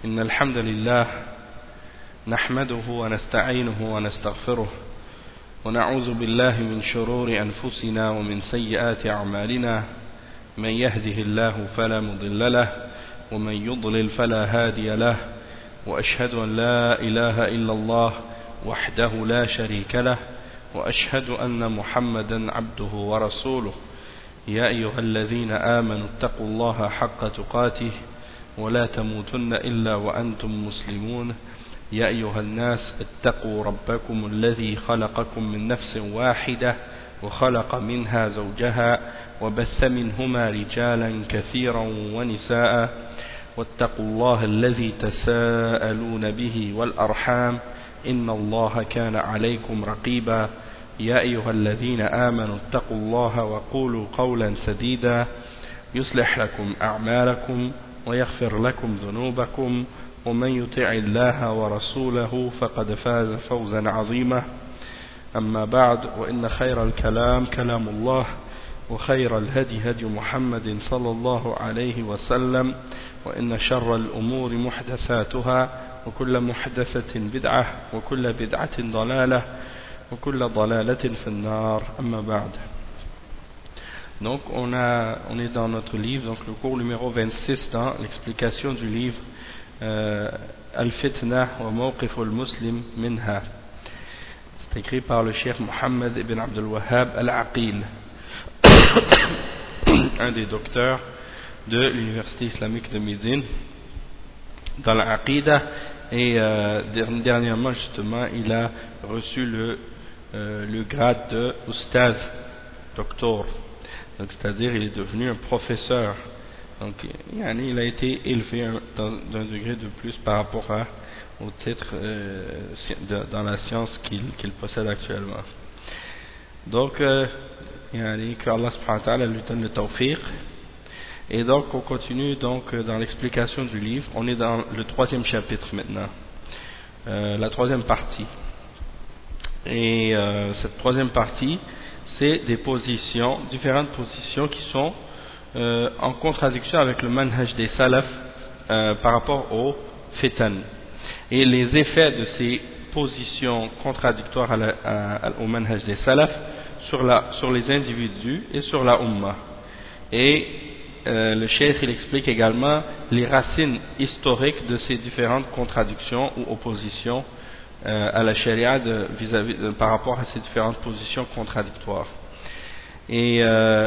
إن الحمد لله نحمده ونستعينه ونستغفره ونعوذ بالله من شرور أنفسنا ومن سيئات أعمالنا من يهده الله فلا مضل له ومن يضلل فلا هادي له وأشهد أن لا إله إلا الله وحده لا شريك له وأشهد أن محمدا عبده ورسوله يا أيها الذين آمنوا اتقوا الله حق تقاته ولا تموتن إلا وأنتم مسلمون يا أيها الناس اتقوا ربكم الذي خلقكم من نفس واحدة وخلق منها زوجها وبث منهما رجالا كثيرا ونساء واتقوا الله الذي تساءلون به والأرحام إن الله كان عليكم رقيبا يا أيها الذين آمنوا اتقوا الله وقولوا قولا سديدا يصلح لكم أعمالكم ويغفر لكم ذنوبكم ومن يطع الله ورسوله فقد فاز فوزا عظيما أما بعد وإن خير الكلام كلام الله وخير الهدي هدي محمد صلى الله عليه وسلم وإن شر الأمور محدثاتها وكل محدثة بدعة وكل بدعة ضلالة وكل ضلالة في النار أما بعد. Donc on est dans notre livre, donc le cours numéro 26 dans l'explication du livre Al-Fitna wa Mawqif al-Muslim Minha. C'est écrit par le cheikh Mohammed ibn Abdul Wahhab Al-Aqil, un des docteurs de l'université islamique de Médine dans l'Aqidah, et dernièrement justement il a reçu le grade de Ustaz, docteur. Donc, c'est-à-dire il est devenu un professeur. Donc il a été élevé d'un degré de plus par rapport au titre dans la science qu'il possède actuellement. Donc que Allah subhanahu wa ta'ala lui donne le tawfiq. Et donc on continue donc dans l'explication du livre. On est dans le troisième chapitre maintenant, la troisième partie. Et cette troisième partie, c'est des positions, différentes positions qui sont en contradiction avec le manhaj des salaf par rapport au fitan, et les effets de ces positions contradictoires au manhaj des salaf sur les individus et sur la ummah. Et le cheikh il explique également les racines historiques de ces différentes contradictions ou oppositions à la charia par rapport à ces différentes positions contradictoires. Et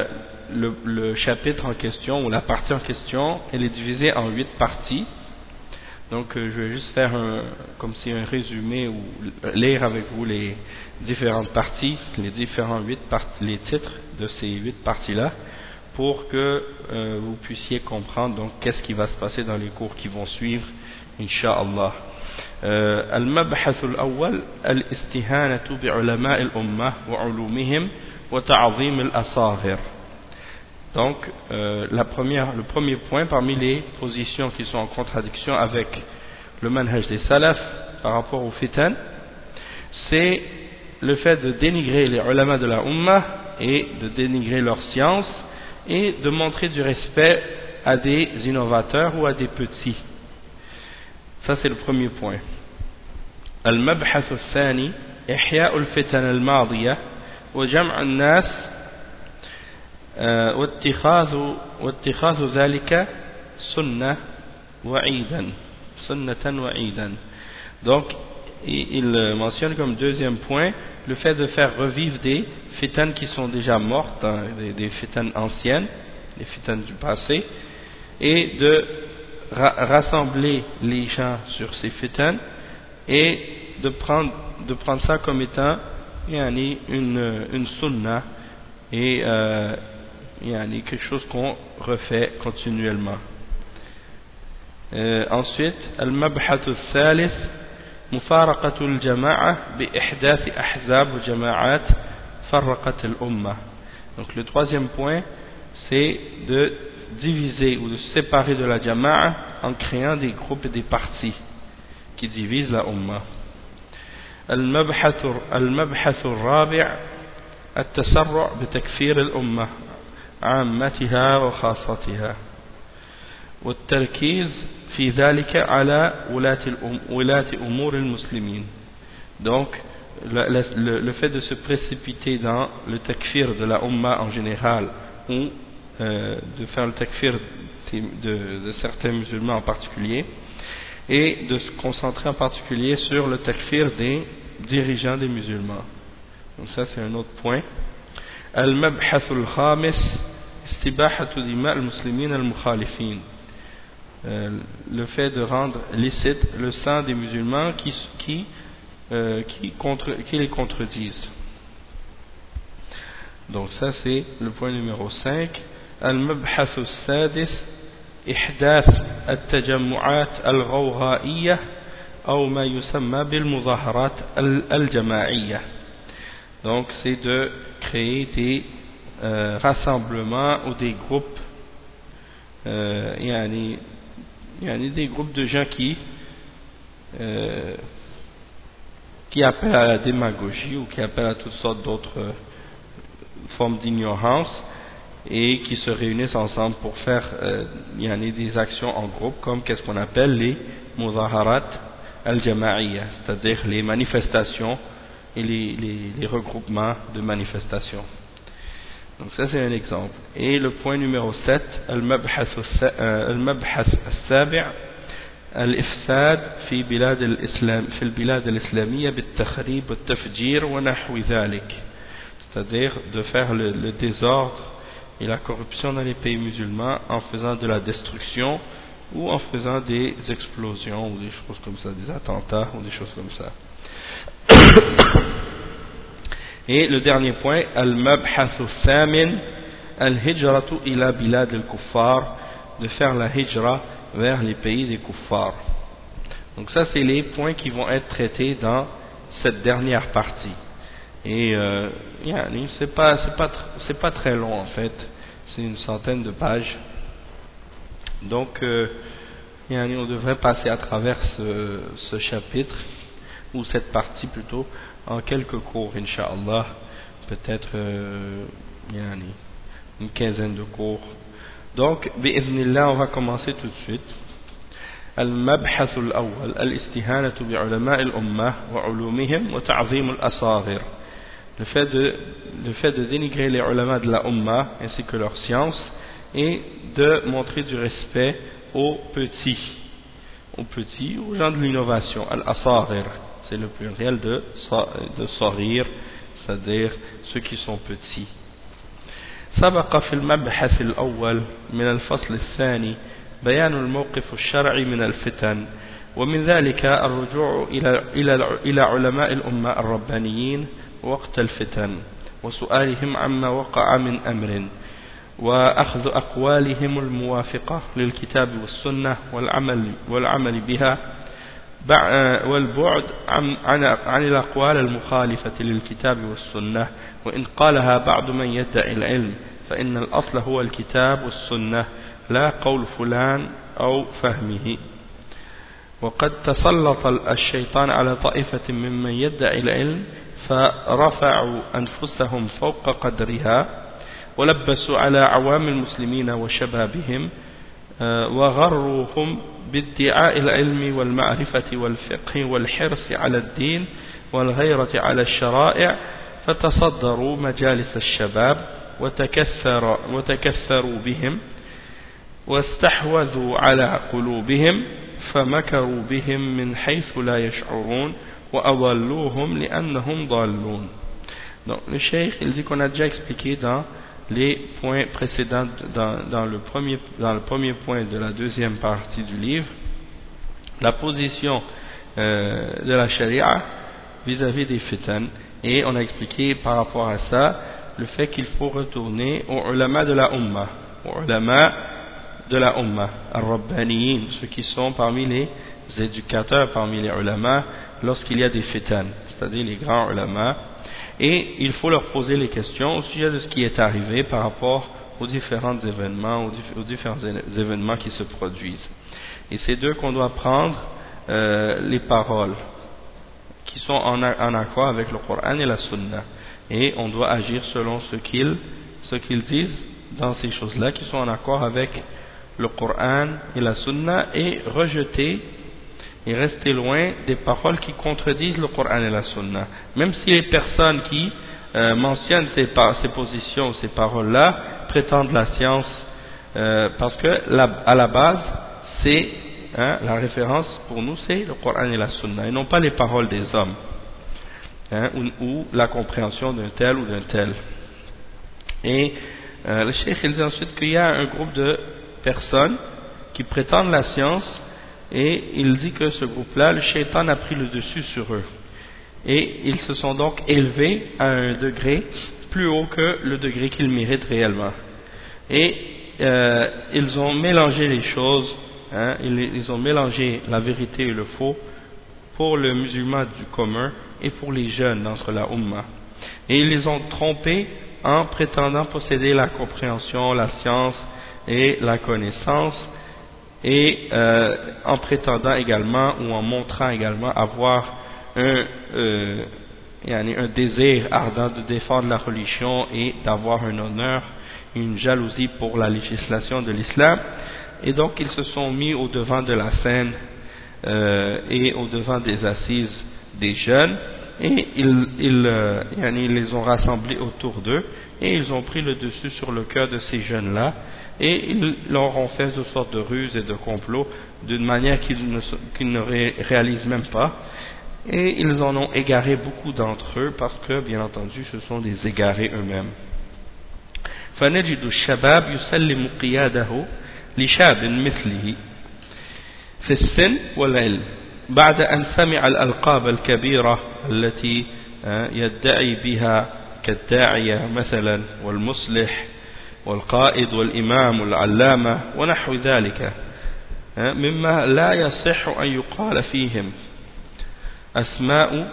le chapitre en question, ou la partie en question, elle est divisée en 8 parties. Donc je vais juste faire comme si un résumé, ou lire avec vous les différentes parties, les différents les titres de ces 8 parties-là, pour que vous puissiez comprendre donc qu'est-ce qui va se passer dans les cours qui vont suivre, Inch'Allah. المبحث الأول الاستهانة بعلماء الأمة وعلومهم وتعظيم الأصاغر. Donc le premier point parmi les positions qui sont en contradiction avec le manhaj des salaf par rapport au fitan, c'est le fait de dénigrer les ulama de la ummah et de dénigrer leur science et de montrer du respect à des innovateurs ou à des petits. Ça c'est le premier point. المبحث الثاني إحياء الفتن الماضية وجمع الناس واتخاذ ذلك سنة وعيدا. Donc il mentionne comme deuxième point le fait de faire revivre des fitanes qui sont déjà mortes, des fitanes anciennes, des fitanes du passé, et de rassembler les gens sur ces fitanes et de prendre ça comme étant une sunna et quelque chose qu'on refait continuellement. Ensuite, al-mabhath al-thalith mufaraqat al-jama'a bi ihdath ahzab wa jama'at farraqat al-ummah. Donc le troisième point, c'est de diviser ou de se séparer de la jama'a en créant des groupes et des partis qui divisent la ummah. المبحث الرابع التسرع بتكفير الأمة عامتها وخاصتها. والتركيز في ذلك على ولاة أمور المسلمين. Donc le fait de se précipiter dans le takfir de la Ummah en général ou de faire le takfir de certains musulmans en particulier, et de se concentrer en particulier sur le takfir des dirigeants des musulmans. Donc ça c'est un autre point. Al-Mabhath al-Khamis Istibahat dima al-Muslimin al-Mukhalifin. Le fait de rendre licite le sang des musulmans qui les contredisent. Donc ça c'est le point numéro 5. Al-Mabhath al-Sadis إحداث التجمعات الغوغائية أو ما يسمى بالمظاهرات الجماعية. Donc c'est de créer des rassemblements ou des groupes يعني des groupes de gens qui appellent à la démagogie ou qui appellent à toutes sortes d'autres formes d'ignorance et qui se réunissent ensemble pour faire des actions en groupe, comme qu'est-ce qu'on appelle les muzaharat al-jama'iyya, c'est-à-dire les manifestations et les regroupements de manifestations. Donc ça c'est un exemple. Et le point numéro 7, al-mabhath al-sabi' al-ifsad fi al-bilad al-islamiyya bit-takhrib wat-tafjir wa nahwi dhalik, c'est-à-dire de faire le désordre et la corruption dans les pays musulmans en faisant de la destruction ou en faisant des explosions ou des choses comme ça, des attentats ou des choses comme ça. Et le dernier point, al-mabhath al-thamin al-hijratu ila bilad al-kuffar, de faire la hijra vers les pays des kuffars. Donc ça c'est les points qui vont être traités dans cette dernière partie. Et c'est pas très long en fait, c'est une centaine de pages. Donc on devrait passer à travers ce chapitre, ou cette partie plutôt, en quelques cours, Inch'Allah, peut-être une quinzaine de cours. Donc, bi'idhnillah, on va commencer tout de suite. Al-Mabhath al-awwal, al-istihanatu bi'ulama al-ummah wa ulumihim wa ta'zim al-asaghir. Le fait de dénigrer les ulama de la Ummah ainsi que leur science, et de montrer du respect aux petits, aux gens de l'innovation, al-asaghir, c'est le pluriel de saghir, c'est-à-dire ceux qui sont petits. سبق في المبحث الأول من الفصل الثاني بيان الموقف الشرعي من الفتن، ومن ذلك الرجوع إلى علماء الأمة الربانيين وقت الفتن وسؤالهم عما وقع من أمر، وأخذ أقوالهم الموافقة للكتاب والسنة والعمل بها، والبعد عن الأقوال المخالفة للكتاب والسنة، وإن قالها بعض من يدعي العلم فإن الأصل هو الكتاب والسنة لا قول فلان أو فهمه. وقد تسلط الشيطان على طائفة ممن يدعي العلم فرفعوا أنفسهم فوق قدرها ولبسوا على عوام المسلمين وشبابهم وغروهم بادعاء العلم والمعرفة والفقه والحرص على الدين والغيرة على الشرائع، فتصدروا مجالس الشباب وتكثروا بهم واستحوذوا على قلوبهم فمكروا بهم من حيث لا يشعرون وأضلوهم لأنهم ضالون. Donc le cheikh il dit qu'on a déjà expliqué dans les points précédents, dans le premier point de la deuxième partie du livre, la position de la charia vis-à-vis des fitan, et on a expliqué par rapport à ça le fait qu'il faut retourner aux ulama de la Ummah, al-Rabbaniyin, ceux qui sont parmi les éducateurs, parmi les ulama, lorsqu'il y a des fitan, c'est-à-dire les grands ulama. Et il faut leur poser les questions au sujet de ce qui est arrivé par rapport aux différents événements, qui se produisent. Et c'est d'eux qu'on doit prendre les paroles qui sont en accord avec le Coran et la Sunna. Et on doit agir selon ce qu'ils disent dans ces choses-là qui sont en accord avec le Coran et la Sunna et rejeter et rester loin des paroles qui contredisent le Coran et la Sunna. Même si les personnes qui mentionnent ces positions, ces paroles-là, prétendent la science, parce que à la base, c'est la référence pour nous, c'est le Coran et la Sunna, et non pas les paroles des hommes, ou la compréhension d'un tel ou d'un tel. Et le cheikh il dit ensuite qu'il y a un groupe de personnes qui prétendent la science, et il dit que ce groupe-là, le shaitan a pris le dessus sur eux. Et ils se sont donc élevés à un degré plus haut que le degré qu'ils méritent réellement. Et ils ont mélangé les choses, ils ont mélangé la vérité et le faux pour le musulman du commun et pour les jeunes d'entre la Ummah. Et ils les ont trompés en prétendant posséder la compréhension, la science et la connaissance, et en prétendant également ou en montrant également avoir un désir ardent de défendre la religion et d'avoir un honneur, une jalousie pour la législation de l'islam. Et donc ils se sont mis au devant de la scène et au devant des assises des jeunes, et ils les ont rassemblés autour d'eux, et ils ont pris le dessus sur le cœur de ces jeunes-là, et ils leur ont fait toutes sortes de ruses et de complots d'une manière qu'ils ne réalisent même pas, et ils en ont égaré beaucoup d'entre eux, parce que bien entendu ce sont des égarés eux-mêmes. فنجد الشباب يسلم قياده لشاب مثله في السن والعلم بعد أن سمع الألقاب الكبيرة التي يدعي بها كالداعية مثلا والمصلح والقائد والإمام والعلامة ونحو ذلك مما لا يصح أن يقال فيهم أسماء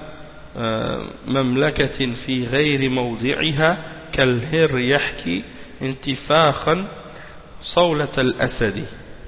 مملكة في غير موضعها كالهر يحكي انتفاخا صولة الأسد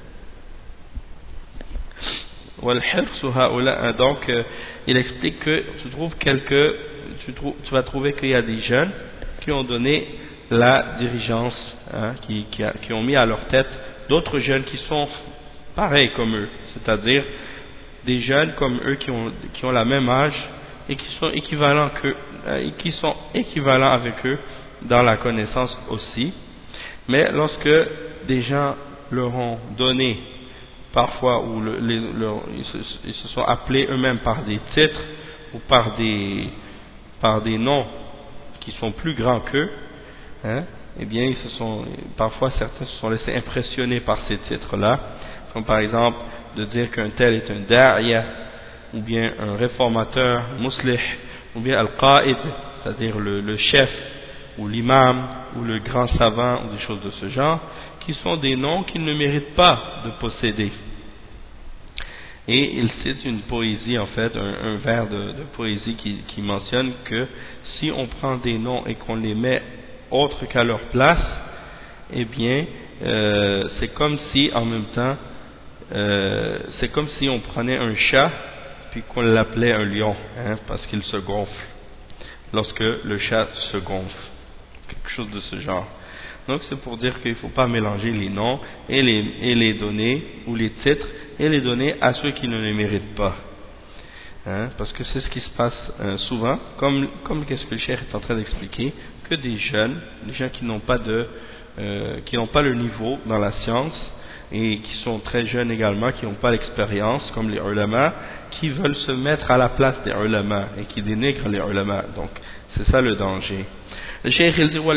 والحرص هؤلاء. Donc il explique que tu vas trouver qu'il y a des jeunes qui ont donné la dirigeance, qui ont mis à leur tête d'autres jeunes qui sont pareils comme eux, c'est-à-dire des jeunes comme eux qui ont la même âge et qui sont équivalents avec eux dans la connaissance aussi. Mais lorsque des gens leur ont donné parfois, ou ils se sont appelés eux-mêmes par des titres ou par des noms qui sont plus grands qu'eux, eh bien parfois certains se sont laissés impressionner par ces titres-là, comme par exemple de dire qu'un tel est un da'iya, ou bien un réformateur, muslih, ou bien al-qa'id, c'est-à-dire le chef, ou l'imam, ou le grand savant, ou des choses de ce genre, qui sont des noms qu'ils ne méritent pas de posséder. Et il cite une poésie, en fait, un vers de poésie qui mentionne que si on prend des noms et qu'on les met autres qu'à leur place, eh bien, c'est comme si en même temps, c'est comme si on prenait un chat puis qu'on l'appelait un lion, parce qu'il se gonfle lorsque le chat se gonfle, quelque chose de ce genre. Donc c'est pour dire qu'il ne faut pas mélanger les noms et les donner, ou les titres, et les donner à ceux qui ne les méritent pas, parce que c'est ce qui se passe souvent, comme qu'est-ce que le cheikh est en train d'expliquer, que des gens qui n'ont pas le niveau dans la science, et qui sont très jeunes également, qui n'ont pas l'expérience, comme les ulama, qui veulent se mettre à la place des ulama et qui dénigrent les ulama. Donc c'est ça le danger. Le cheikh il dit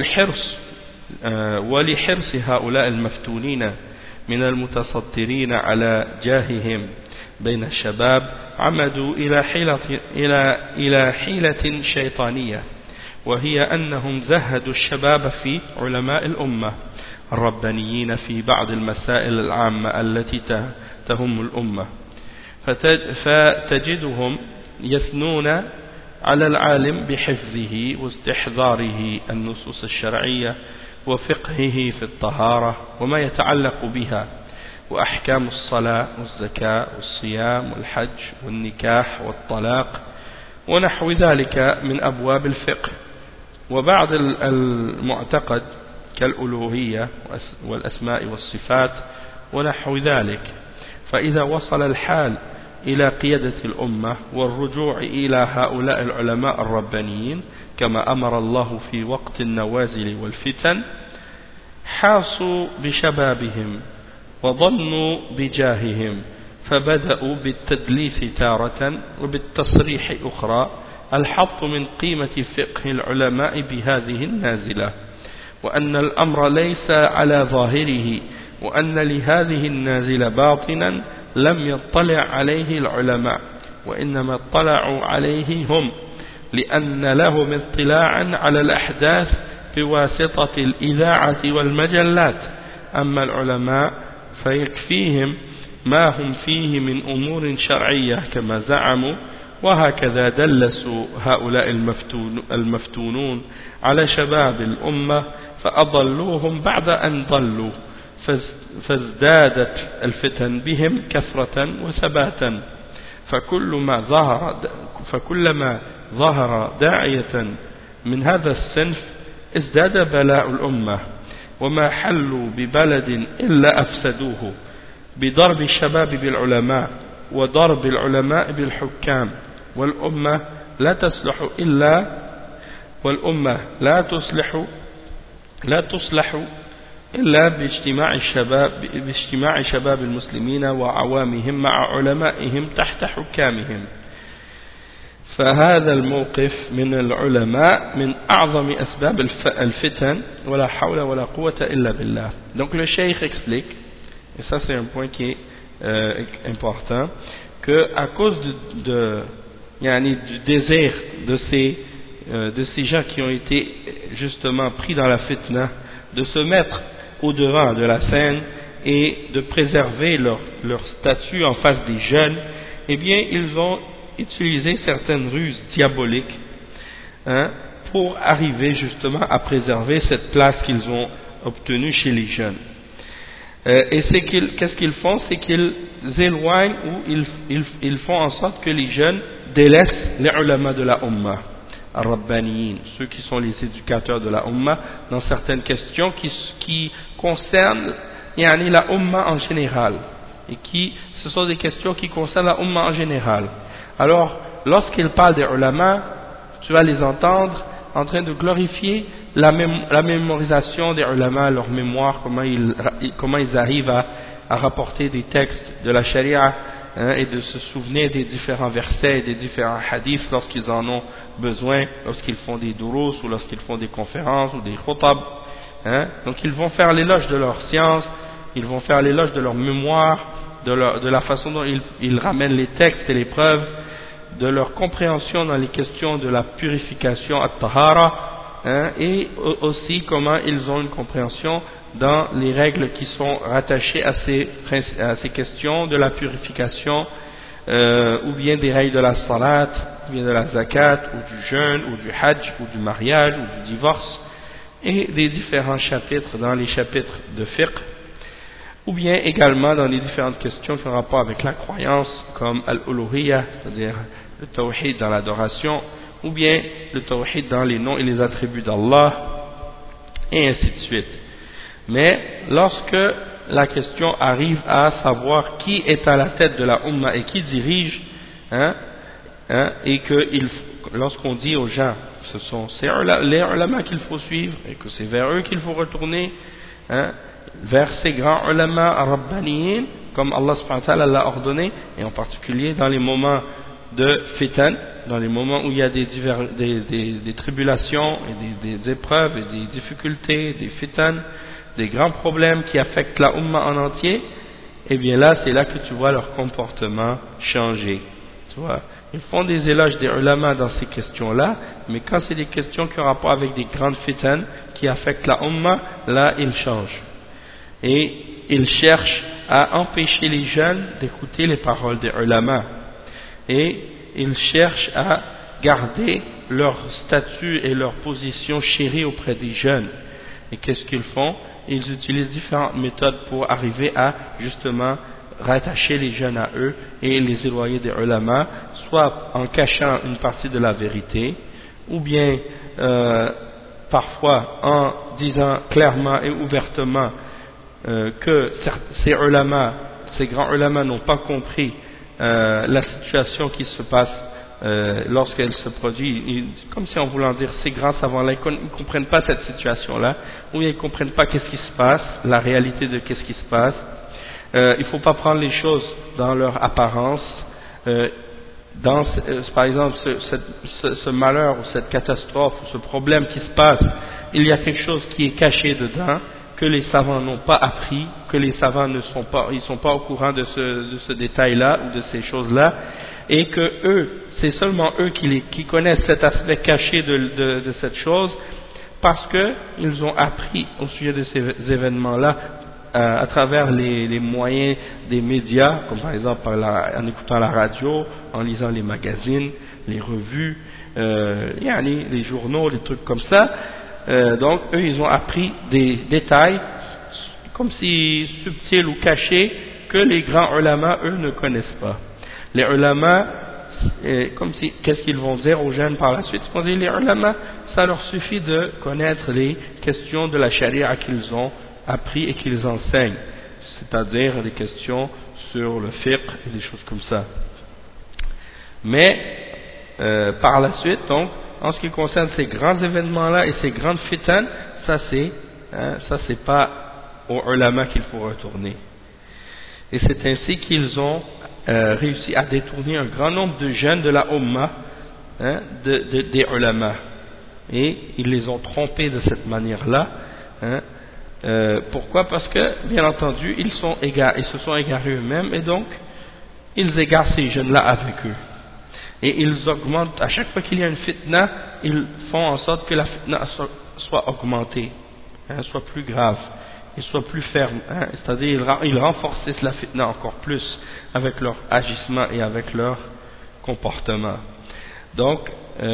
ولحرص هؤلاء المفتونين من المتصدرين على جاههم بين الشباب عمدوا إلى حيلة شيطانية، وهي أنهم زهدوا الشباب في علماء الأمة الربانيين في بعض المسائل العامة التي تهم الأمة، فتجدهم يثنون على العالم بحفظه واستحضاره النصوص الشرعية وفقهه في الطهارة وما يتعلق بها وأحكام الصلاة والزكاة والصيام والحج والنكاح والطلاق ونحو ذلك من أبواب الفقه وبعض المعتقد كالألوهية والأسماء والصفات ونحو ذلك. فإذا وصل الحال إلى قيادة الأمة والرجوع إلى هؤلاء العلماء الربانيين كما أمر الله في وقت النوازل والفتن حاصوا بشبابهم وظنوا بجاههم فبدأوا بالتدليس تارة وبالتصريح أخرى الحط من قيمة فقه العلماء بهذه النازلة، وأن الأمر ليس على ظاهره، وأن لهذه النازلة باطنا لم يطلع عليه العلماء، وإنما اطلعوا عليه هم، لأن لهم اطلاعا على الأحداث بواسطة الإذاعة والمجلات. أما العلماء فيكفيهم ما هم فيه من أمور شرعية كما زعموا، وهكذا دلسوا هؤلاء المفتونون على شباب الأمة فأضلوهم بعد أن ضلوا، فازدادت الفتن بهم كثرة وثباتا. فكلما ظهر داعية من هذا الصنف ازداد بلاء الأمة، وما حلوا ببلد إلا أفسدوه بضرب الشباب بالعلماء وضرب العلماء بالحكام، والأمة لا تصلح إلا باجتماع شباب المسلمين وعوامهم مع علمائهم تحت حكامهم. فهذا الموقف من العلماء من أعظم أسباب الفتن ولا حول ولا قوة إلا بالله. Donc le cheikh explique, et ça c'est un point qui est important, que à cause du désir de ces gens qui ont été justement pris dans la fitna, de se mettre au devant de la scène et de préserver leur statut en face des jeunes, eh bien ils ont utilisé certaines ruses diaboliques pour arriver justement à préserver cette place qu'ils ont obtenue chez les jeunes. Et qu'est-ce qu'ils font? C'est qu'ils éloignent ou ils font en sorte que les jeunes délaissent les ulama de la Ummah, al-Rabbaniyin, ceux qui sont les éducateurs de la Ummah, dans certaines questions qui concernent la Ummah en général, et ce sont des questions qui concernent la Ummah en général. Alors, lorsqu'ils parlent des ulama, tu vas les entendre en train de glorifier la mémorisation des ulama, leur mémoire, comment ils arrivent à rapporter des textes de la charia, et de se souvenir des différents versets et des différents hadiths lorsqu'ils en ont besoin, lorsqu'ils font des durous ou lorsqu'ils font des conférences ou des khutab. Donc ils vont faire l'éloge de leur science, ils vont faire l'éloge de leur mémoire, de la façon dont ils ramènent les textes et les preuves, de leur compréhension dans les questions de la purification at-tahara, et aussi comment ils ont une compréhension dans les règles qui sont rattachées à ces questions de la purification, ou bien des règles de la salat, ou bien de la zakat, ou du jeûne, ou du hajj, ou du mariage, ou du divorce, et des différents chapitres dans les chapitres de fiqh, ou bien également dans les différentes questions qui ont rapport avec la croyance, comme al-uluhiyya, c'est-à-dire le tawhid dans l'adoration, ou bien le tawhid dans les noms et les attributs d'Allah, et ainsi de suite. Mais lorsque la question arrive à savoir qui est à la tête de la Ummah et qui dirige, et que lorsqu'on dit aux gens ce sont les ulama qu'il faut suivre et que c'est vers eux qu'il faut retourner, vers ces grands ulama rabbaniyin, comme Allah subhanahu wa ta'ala l'a ordonné, et en particulier dans les moments de fitan, dans les moments où il y a des tribulations et des épreuves et des difficultés, des fitan, des grands problèmes qui affectent la Ummah en entier, et bien là c'est là que tu vois leur comportement changer. Tu vois, ils font des éloges des ulama dans ces questions-là, mais quand c'est des questions qui ont rapport avec des grandes fitan qui affectent la Ummah, là ils changent. Et ils cherchent à empêcher les jeunes d'écouter les paroles des ulama. Et ils cherchent à garder leur statut et leur position chérie auprès des jeunes. Et qu'est-ce qu'ils font? Ils utilisent différentes méthodes pour arriver à justement rattacher les jeunes à eux et les éloigner des ulama, soit en cachant une partie de la vérité, ou bien parfois en disant clairement et ouvertement que ces ulama, ces grands ulama n'ont pas compris la situation qui se passe lorsqu'elle se produit, comme si en voulant dire ces grands savants-là, ils ne comprennent pas cette situation-là, ou ils ne comprennent pas qu'est-ce qui se passe, la réalité de qu'est-ce qui se passe. Il ne faut pas prendre les choses dans leur apparence. Par exemple, ce malheur ou cette catastrophe ou ce problème qui se passe, il y a quelque chose qui est caché dedans, que les savants n'ont pas appris, que les savants ne sont pas au courant de ce détail-là ou de ces choses-là, et que eux, c'est seulement eux qui connaissent cet aspect caché de cette chose, parce qu'ils ont appris au sujet de ces événements-là à travers les moyens des médias, comme par exemple en écoutant la radio, en lisant les magazines, les revues, les journaux, les trucs comme ça. Donc eux ils ont appris des détails comme si subtils ou cachés que les grands ulama eux ne connaissent pas. Les ulama, comme si, qu'est-ce qu'ils vont dire aux jeunes par la suite? Ils vont dire, les ulama, ça leur suffit de connaître les questions de la charia qu'ils ont appris et qu'ils enseignent, c'est-à-dire des questions sur le fiqh et des choses comme ça. Mais par la suite, donc, en ce qui concerne ces grands événements-là et ces grandes fitan, ça c'est pas aux ulama qu'il faut retourner. Et c'est ainsi qu'ils ont réussi à détourner un grand nombre de jeunes de la Ummah des ulama. Et ils les ont trompés de cette manière-là. Pourquoi? Parce que, bien entendu, ils se sont égarés eux-mêmes, et donc, ils égarent ces jeunes-là avec eux. Et ils augmentent, à chaque fois qu'il y a une fitna, ils font en sorte que la fitna soit augmentée, soit plus grave, et soit plus ferme. C'est-à-dire, ils renforcent la fitna encore plus avec leur agissement et avec leur comportement. Donc,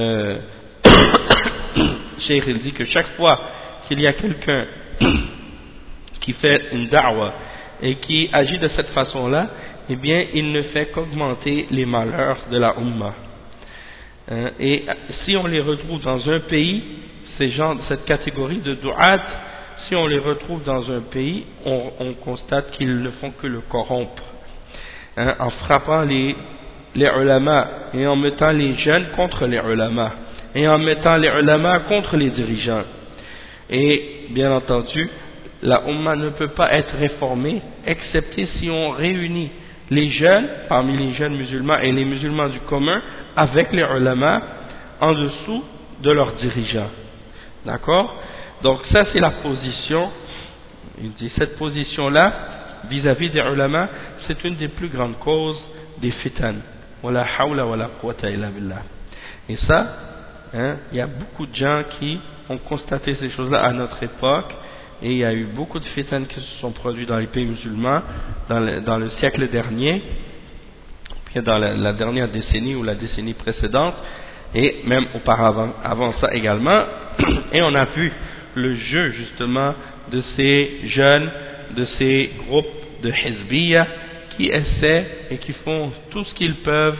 Cheikh il dit que chaque fois qu'il y a quelqu'un qui fait une da'wa et qui agit de cette façon-là, eh bien, il ne fait qu'augmenter les malheurs de la Ummah. Et si on les retrouve dans un pays, cette catégorie de du'at, si on les retrouve dans un pays, on constate qu'ils ne font que le corrompre, en frappant les ulama et en mettant les jeunes contre les ulama et en mettant les ulama contre les dirigeants. Et bien entendu, la Ummah ne peut pas être réformée excepté si on réunit les jeunes, parmi les jeunes musulmans et les musulmans du commun, avec les ulama en dessous de leurs dirigeants. D'accord? Donc ça c'est la position, il dit cette position-là, vis-à-vis des ulama, c'est une des plus grandes causes des fitan. Wala hawla wala quwwata illa billah. Et ça, il y a beaucoup de gens qui ont constaté ces choses-là à notre époque, et il y a eu beaucoup de fitan qui se sont produits dans les pays musulmans dans le siècle dernier, puis dans la dernière décennie ou la décennie précédente, et même auparavant, avant ça également. Et on a vu le jeu justement de ces jeunes, de ces groupes de Hizbiyya qui essaient et qui font tout ce qu'ils peuvent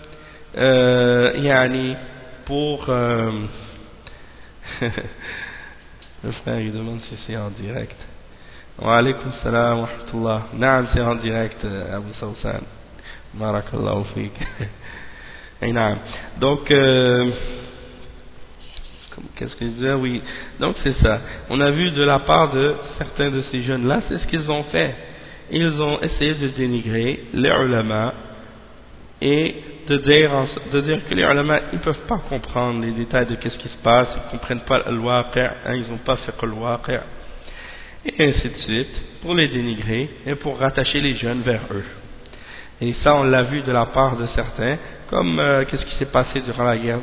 pour le frère il demande si c'est en direct. Wa alaykum salam wa rahmatullah. Naam, c'est en direct, Abu Sawsan. Barakallahu fik. Et naam. Donc qu'est-ce que je disais? Oui. Donc c'est ça. On a vu de la part de certains de ces jeunes-là, c'est ce qu'ils ont fait. Ils ont essayé de dénigrer les ulama et de dire que les ulama ils peuvent pas comprendre les détails de qu'est-ce qui se passe, ils comprennent pas le waqi', ils n'ont pas fait que le waqi', et ainsi de suite, pour les dénigrer et pour rattacher les jeunes vers eux. Et ça on l'a vu de la part de certains, comme qu'est-ce qui s'est passé durant la guerre,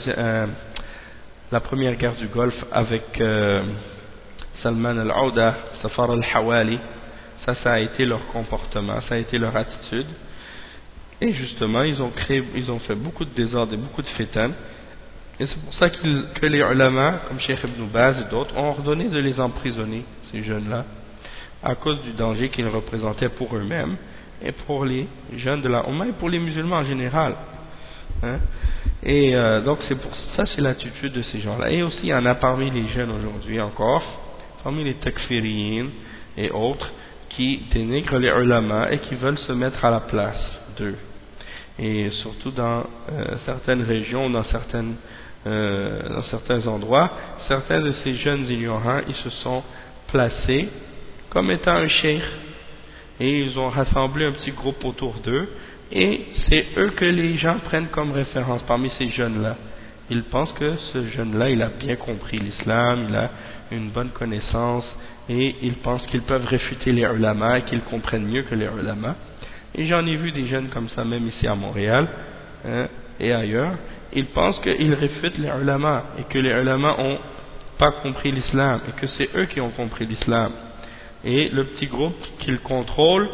la première guerre du Golfe avec Salman al-Auda, Safar al-Hawali. Ça a été leur comportement, ça a été leur attitude. Et justement, ils ont fait beaucoup de désordre et beaucoup de fitan. Et c'est pour ça que les ulama, comme Cheikh Ibn Baz et d'autres, ont ordonné de les emprisonner, ces jeunes-là, à cause du danger qu'ils représentaient pour eux-mêmes et pour les jeunes de la Ummah et pour les musulmans en général. Et donc c'est pour ça, c'est l'attitude de ces gens-là. Et aussi, il y en a parmi les jeunes aujourd'hui encore, parmi les takfiriyin, et autres qui dénigrent les ulama et qui veulent se mettre à la place d'eux. Et surtout dans certaines régions, dans certains endroits, certains de ces jeunes ignorants, ils se sont placés comme étant un cheikh et ils ont rassemblé un petit groupe autour d'eux et c'est eux que les gens prennent comme référence parmi ces jeunes-là. Ils pensent que ce jeune-là, il a bien compris l'islam, il a une bonne connaissance et ils pensent qu'ils peuvent réfuter les ulama et qu'ils comprennent mieux que les ulama. Et j'en ai vu des jeunes comme ça même ici à Montréal et ailleurs. Ils pensent qu'ils réfutent les ulama et que les ulama n'ont pas compris l'islam et que c'est eux qui ont compris l'islam. Et le petit groupe qu'ils contrôlent,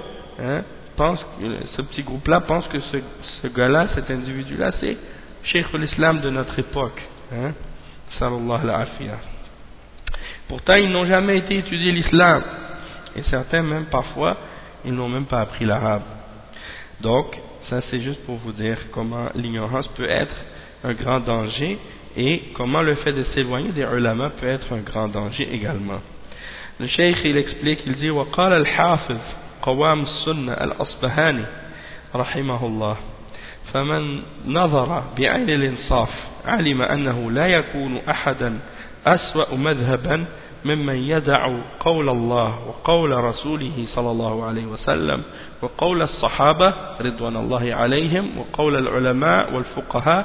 ce petit groupe-là pense que ce gars-là, cet individu-là, c'est Cheikh l'Islam de notre époque. Sallallahu alayhi wa. Pourtant, ils n'ont jamais été étudier l'islam. Et certains, même parfois, ils n'ont même pas appris l'arabe. Donc, ça c'est juste pour vous dire comment l'ignorance peut être un grand danger et comment le fait de s'éloigner des ulama peut être un grand danger également. Le cheikh il explique, il dit وقال الحافظ قوام السنة الأصبهاني رحمه الله فمن نظر بعين الإنصاف علم أنه لا يكون أحدا أسوأ مذهبا ممن يدع قول الله وقول رسوله صلى الله عليه وسلم وقول الصحابة رضوان الله عليهم وقول العلماء والفقهاء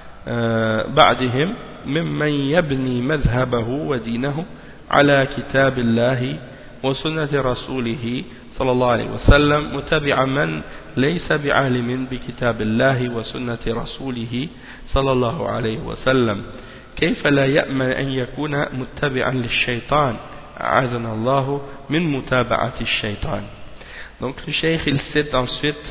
بعدهم ممن يبني مذهبه ودينه على كتاب الله وسنة رسوله صلى الله عليه وسلم متبع من ليس بعالم بكتاب الله وسنة رسوله صلى الله عليه وسلم كيف لا يأمن أن يكون متبعا للشيطان أعاذنا الله من متابعة الشيطان. Donc le cheikh il cite ensuite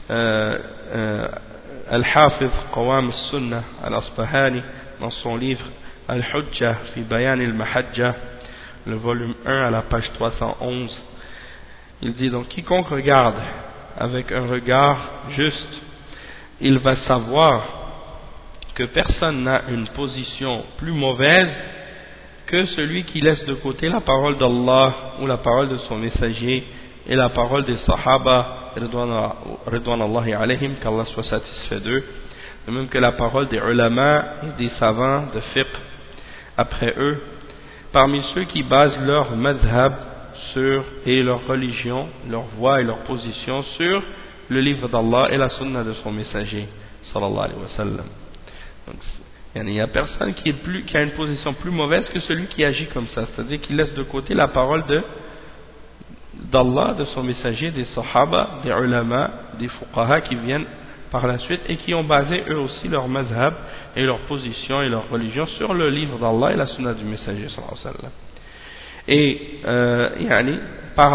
Al-Hafiz Qawam al-Sunnah al-Asbahani dans son livre Al-Hujjah fi Bayan al-Mahajjah, le volume 1 à la page 311. Il dit donc quiconque regarde avec un regard juste, il va savoir que personne n'a une position plus mauvaise que celui qui laisse de côté la parole d'Allah ou la parole de son messager et la parole des Sahaba Ridwanallahi alayhim, qu'Allah soit satisfait d'eux, de même que la parole des ulama et des savants de fiqh après eux, parmi ceux qui basent leur madhab et leur religion, leur voie et leur position sur le livre d'Allah et la sunna de son messager sallallahu alayhi wa sallam. Donc, il n'y a personne qui a une position plus mauvaise que celui qui agit comme ça, c'est-à-dire qui laisse de côté la parole d'Allah, de son messager, des sahaba, des ulama, des fuqaha qui viennent par la suite et qui ont basé eux aussi leur madhab et leur position et leur religion sur le livre d'Allah et la sunna du messager sallallahu alayhi wa sallam. Et par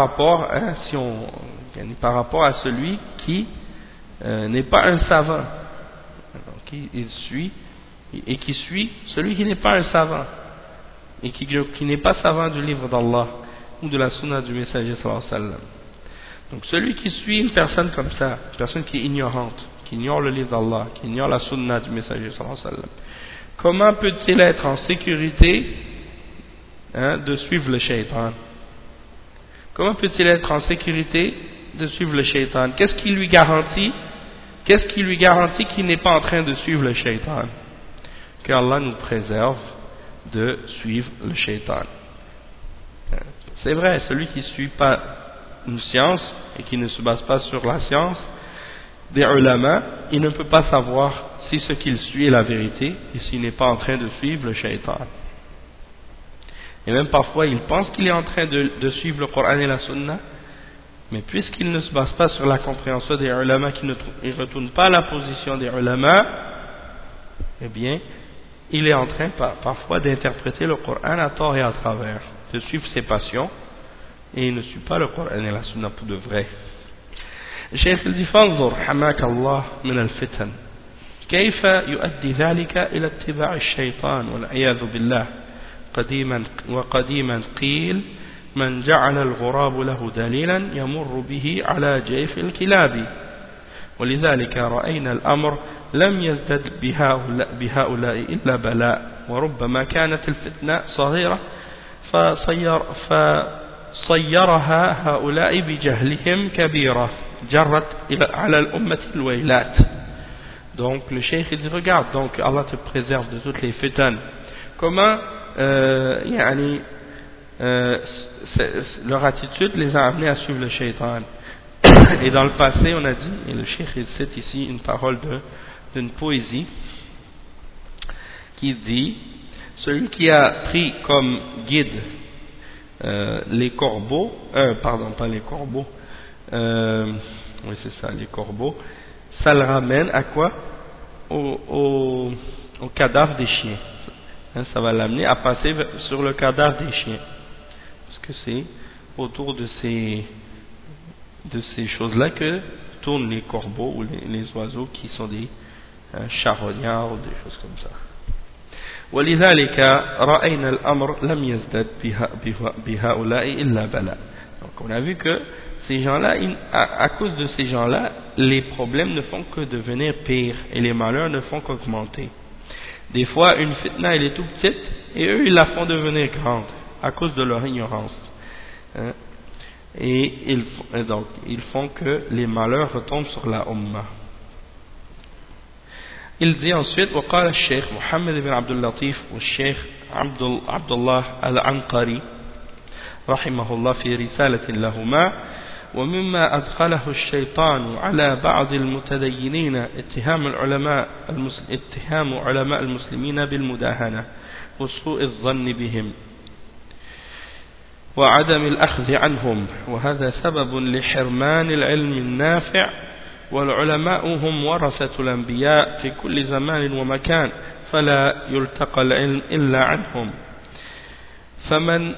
rapport à celui qui n'est pas un savant, il suit et qui suit celui qui n'est pas un savant et qui n'est pas savant du livre d'Allah ou de la sunna du messager sallallahu alayhi wa sallam. Donc celui qui suit une personne comme ça, une personne qui est ignorante, qui ignore le livre d'Allah, qui ignore la sunna du messager sallallahu alayhi wa sallam, comment peut-il être en sécurité de suivre le shaitan? Comment peut-il être en sécurité de suivre le shaitan? Qu'est-ce qui lui garantit qu'il n'est pas en train de suivre le shaitan? Que Allah nous préserve de suivre le shaitan. C'est vrai, celui qui ne suit pas une science et qui ne se base pas sur la science des ulama, il ne peut pas savoir si ce qu'il suit est la vérité et s'il n'est pas en train de suivre le shaitan. Et même parfois il pense qu'il est en train de suivre le Coran et la Sunna, mais puisqu'il ne se base pas sur la compréhension des ulama, qu'il ne retourne pas à la position des ulama, eh bien il est en train parfois d'interpréter le Coran à tort et à travers, de suivre ses passions, et il ne suit pas le Coran et la Sunna pour de vrai. Le Cheikh il dit فانظر حماك الله من الفتن كيف يؤدي ذلك إلى اتباع الشيطان والعياذ بالله وقديما قيل من جعل الغراب له دليلا يمر به على جيف الكلاب ولذلك رأينا الأمر لم يزدد بهؤلاء إلا بلاء وربما كانت الفتنة صغيرة صيرها هؤلاء بجهلهم كبيرة جرت على الأمة الويلات. Donc le cheikh il dit regarde, donc Allah te préserve de toutes les fitans. Comment leur attitude les a amenés à suivre le shaitan. Et dans le passé on a dit, et le cheikh il cite ici une parole d'une poésie qui dit: celui qui a pris comme guide les corbeaux, pardon, pas les corbeaux, oui c'est ça, les corbeaux, ça le ramène à quoi? Au cadavre des chiens. Hein, ça va l'amener à passer sur le cadavre des chiens. Parce que c'est autour de ces choses-là que tournent les corbeaux ou les oiseaux qui sont des charognards ou des choses comme ça. ولذلك رأينا الأمر لم يزدد بهؤلاء إلا بلاء. Donc on a vu que ces gens-là, à cause de ces gens-là, les problèmes ne font que devenir pires et les malheurs ne font qu'augmenter. Des fois, une fitna elle est tout petite et eux ils la font devenir grande à cause de leur ignorance. Hein? Et donc ils font que les malheurs retombent sur la Ummah. Il dit ensuite: وقال الشيخ محمد بن عبد اللطيف والشيخ عبد الله العنقري رحمه الله في رسالة لهما: ومما أدخله الشيطان على بعض المتدينين اتهام علماء المسلمين بالمداهنة وسوء الظن بهم وعدم الأخذ عنهم، وهذا سبب لحرمان العلم النافع، والعلماء هم ورثة الأنبياء في كل زمان ومكان، فلا يلتقى العلم إلا عنهم، فمن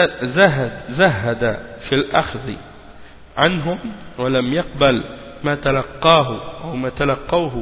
زهد في الأخذ عنهم ولم يقبل ما تلقاه أو ما تلقوه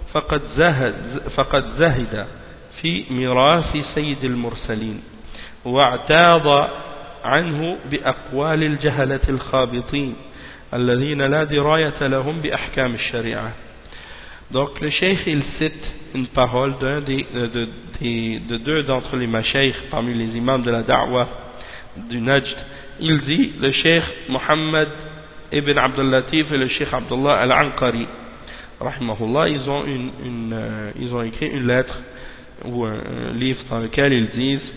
فقد زهد في ميراث سيد المرسلين واعتاض عنه بأقوال الجهلة الخابطين الذين لا دراية لهم بأحكام الشريعة. Donc le cheikh il cite une parole de deux d'entre les mashaykh parmi les imams de la da'wah du Najd. Il dit, le cheikh Mohammed ibn Abdul Latif et le cheikh Abdullah al-Anqari rahimahullah, ils ont écrit une lettre ou un livre dans lequel ils disent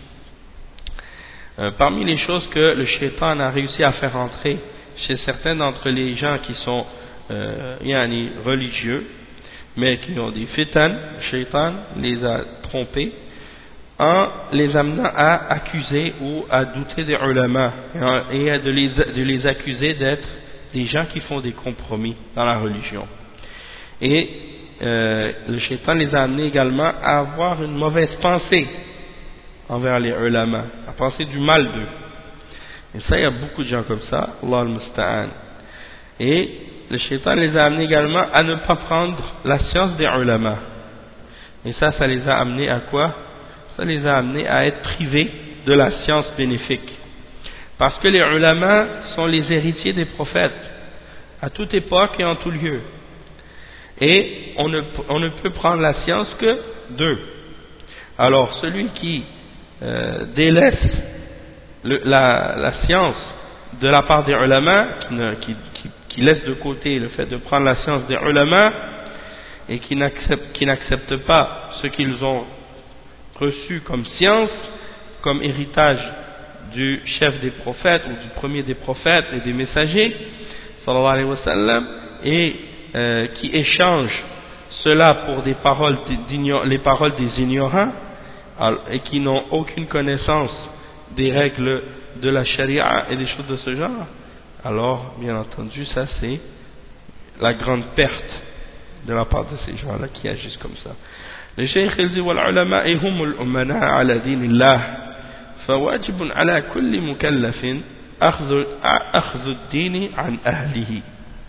parmi les choses que le shaitan a réussi à faire entrer chez certains d'entre les gens qui sont religieux mais qui ont des fitan, le shaitan les a trompés en les amenant à accuser ou à douter des ulama et de les accuser d'être des gens qui font des compromis dans la religion. Et le shaitan les a amenés également à avoir une mauvaise pensée envers les ulama, à penser du mal d'eux. Et ça, il y a beaucoup de gens comme ça, Allah al-Musta'an. Et le shaitan les a amenés également à ne pas prendre la science des ulama. Et ça les a amenés à quoi? Ça les a amenés à être privés de la science bénéfique. Parce que les ulama sont les héritiers des prophètes, à toute époque et en tout lieu. Et on ne peut prendre la science que d'eux. Alors, celui qui délaisse la science de la part des ulama, qui laisse de côté le fait de prendre la science des ulama et qui n'accepte pas ce qu'ils ont reçu comme science, comme héritage du chef des prophètes ou du premier des prophètes et des messagers sallallahu alayhi wa sallam, et qui échange cela pour les paroles des ignorants et qui n'ont aucune connaissance des règles de la charia et des choses de ce genre, alors bien entendu ça c'est la grande perte de la part de ces gens-là qui agissent comme ça. Le cheikh il dit وَالْعُلَمَاءِ هُمُ الْأُمَنَاءَ عَلَى دِينِ اللَّهِ فَوَاجِبٌ عَلَى كُلِّ مُكَلَّفٍ أَخْذُ الدِّينِ عَنْ أَهْلِهِ.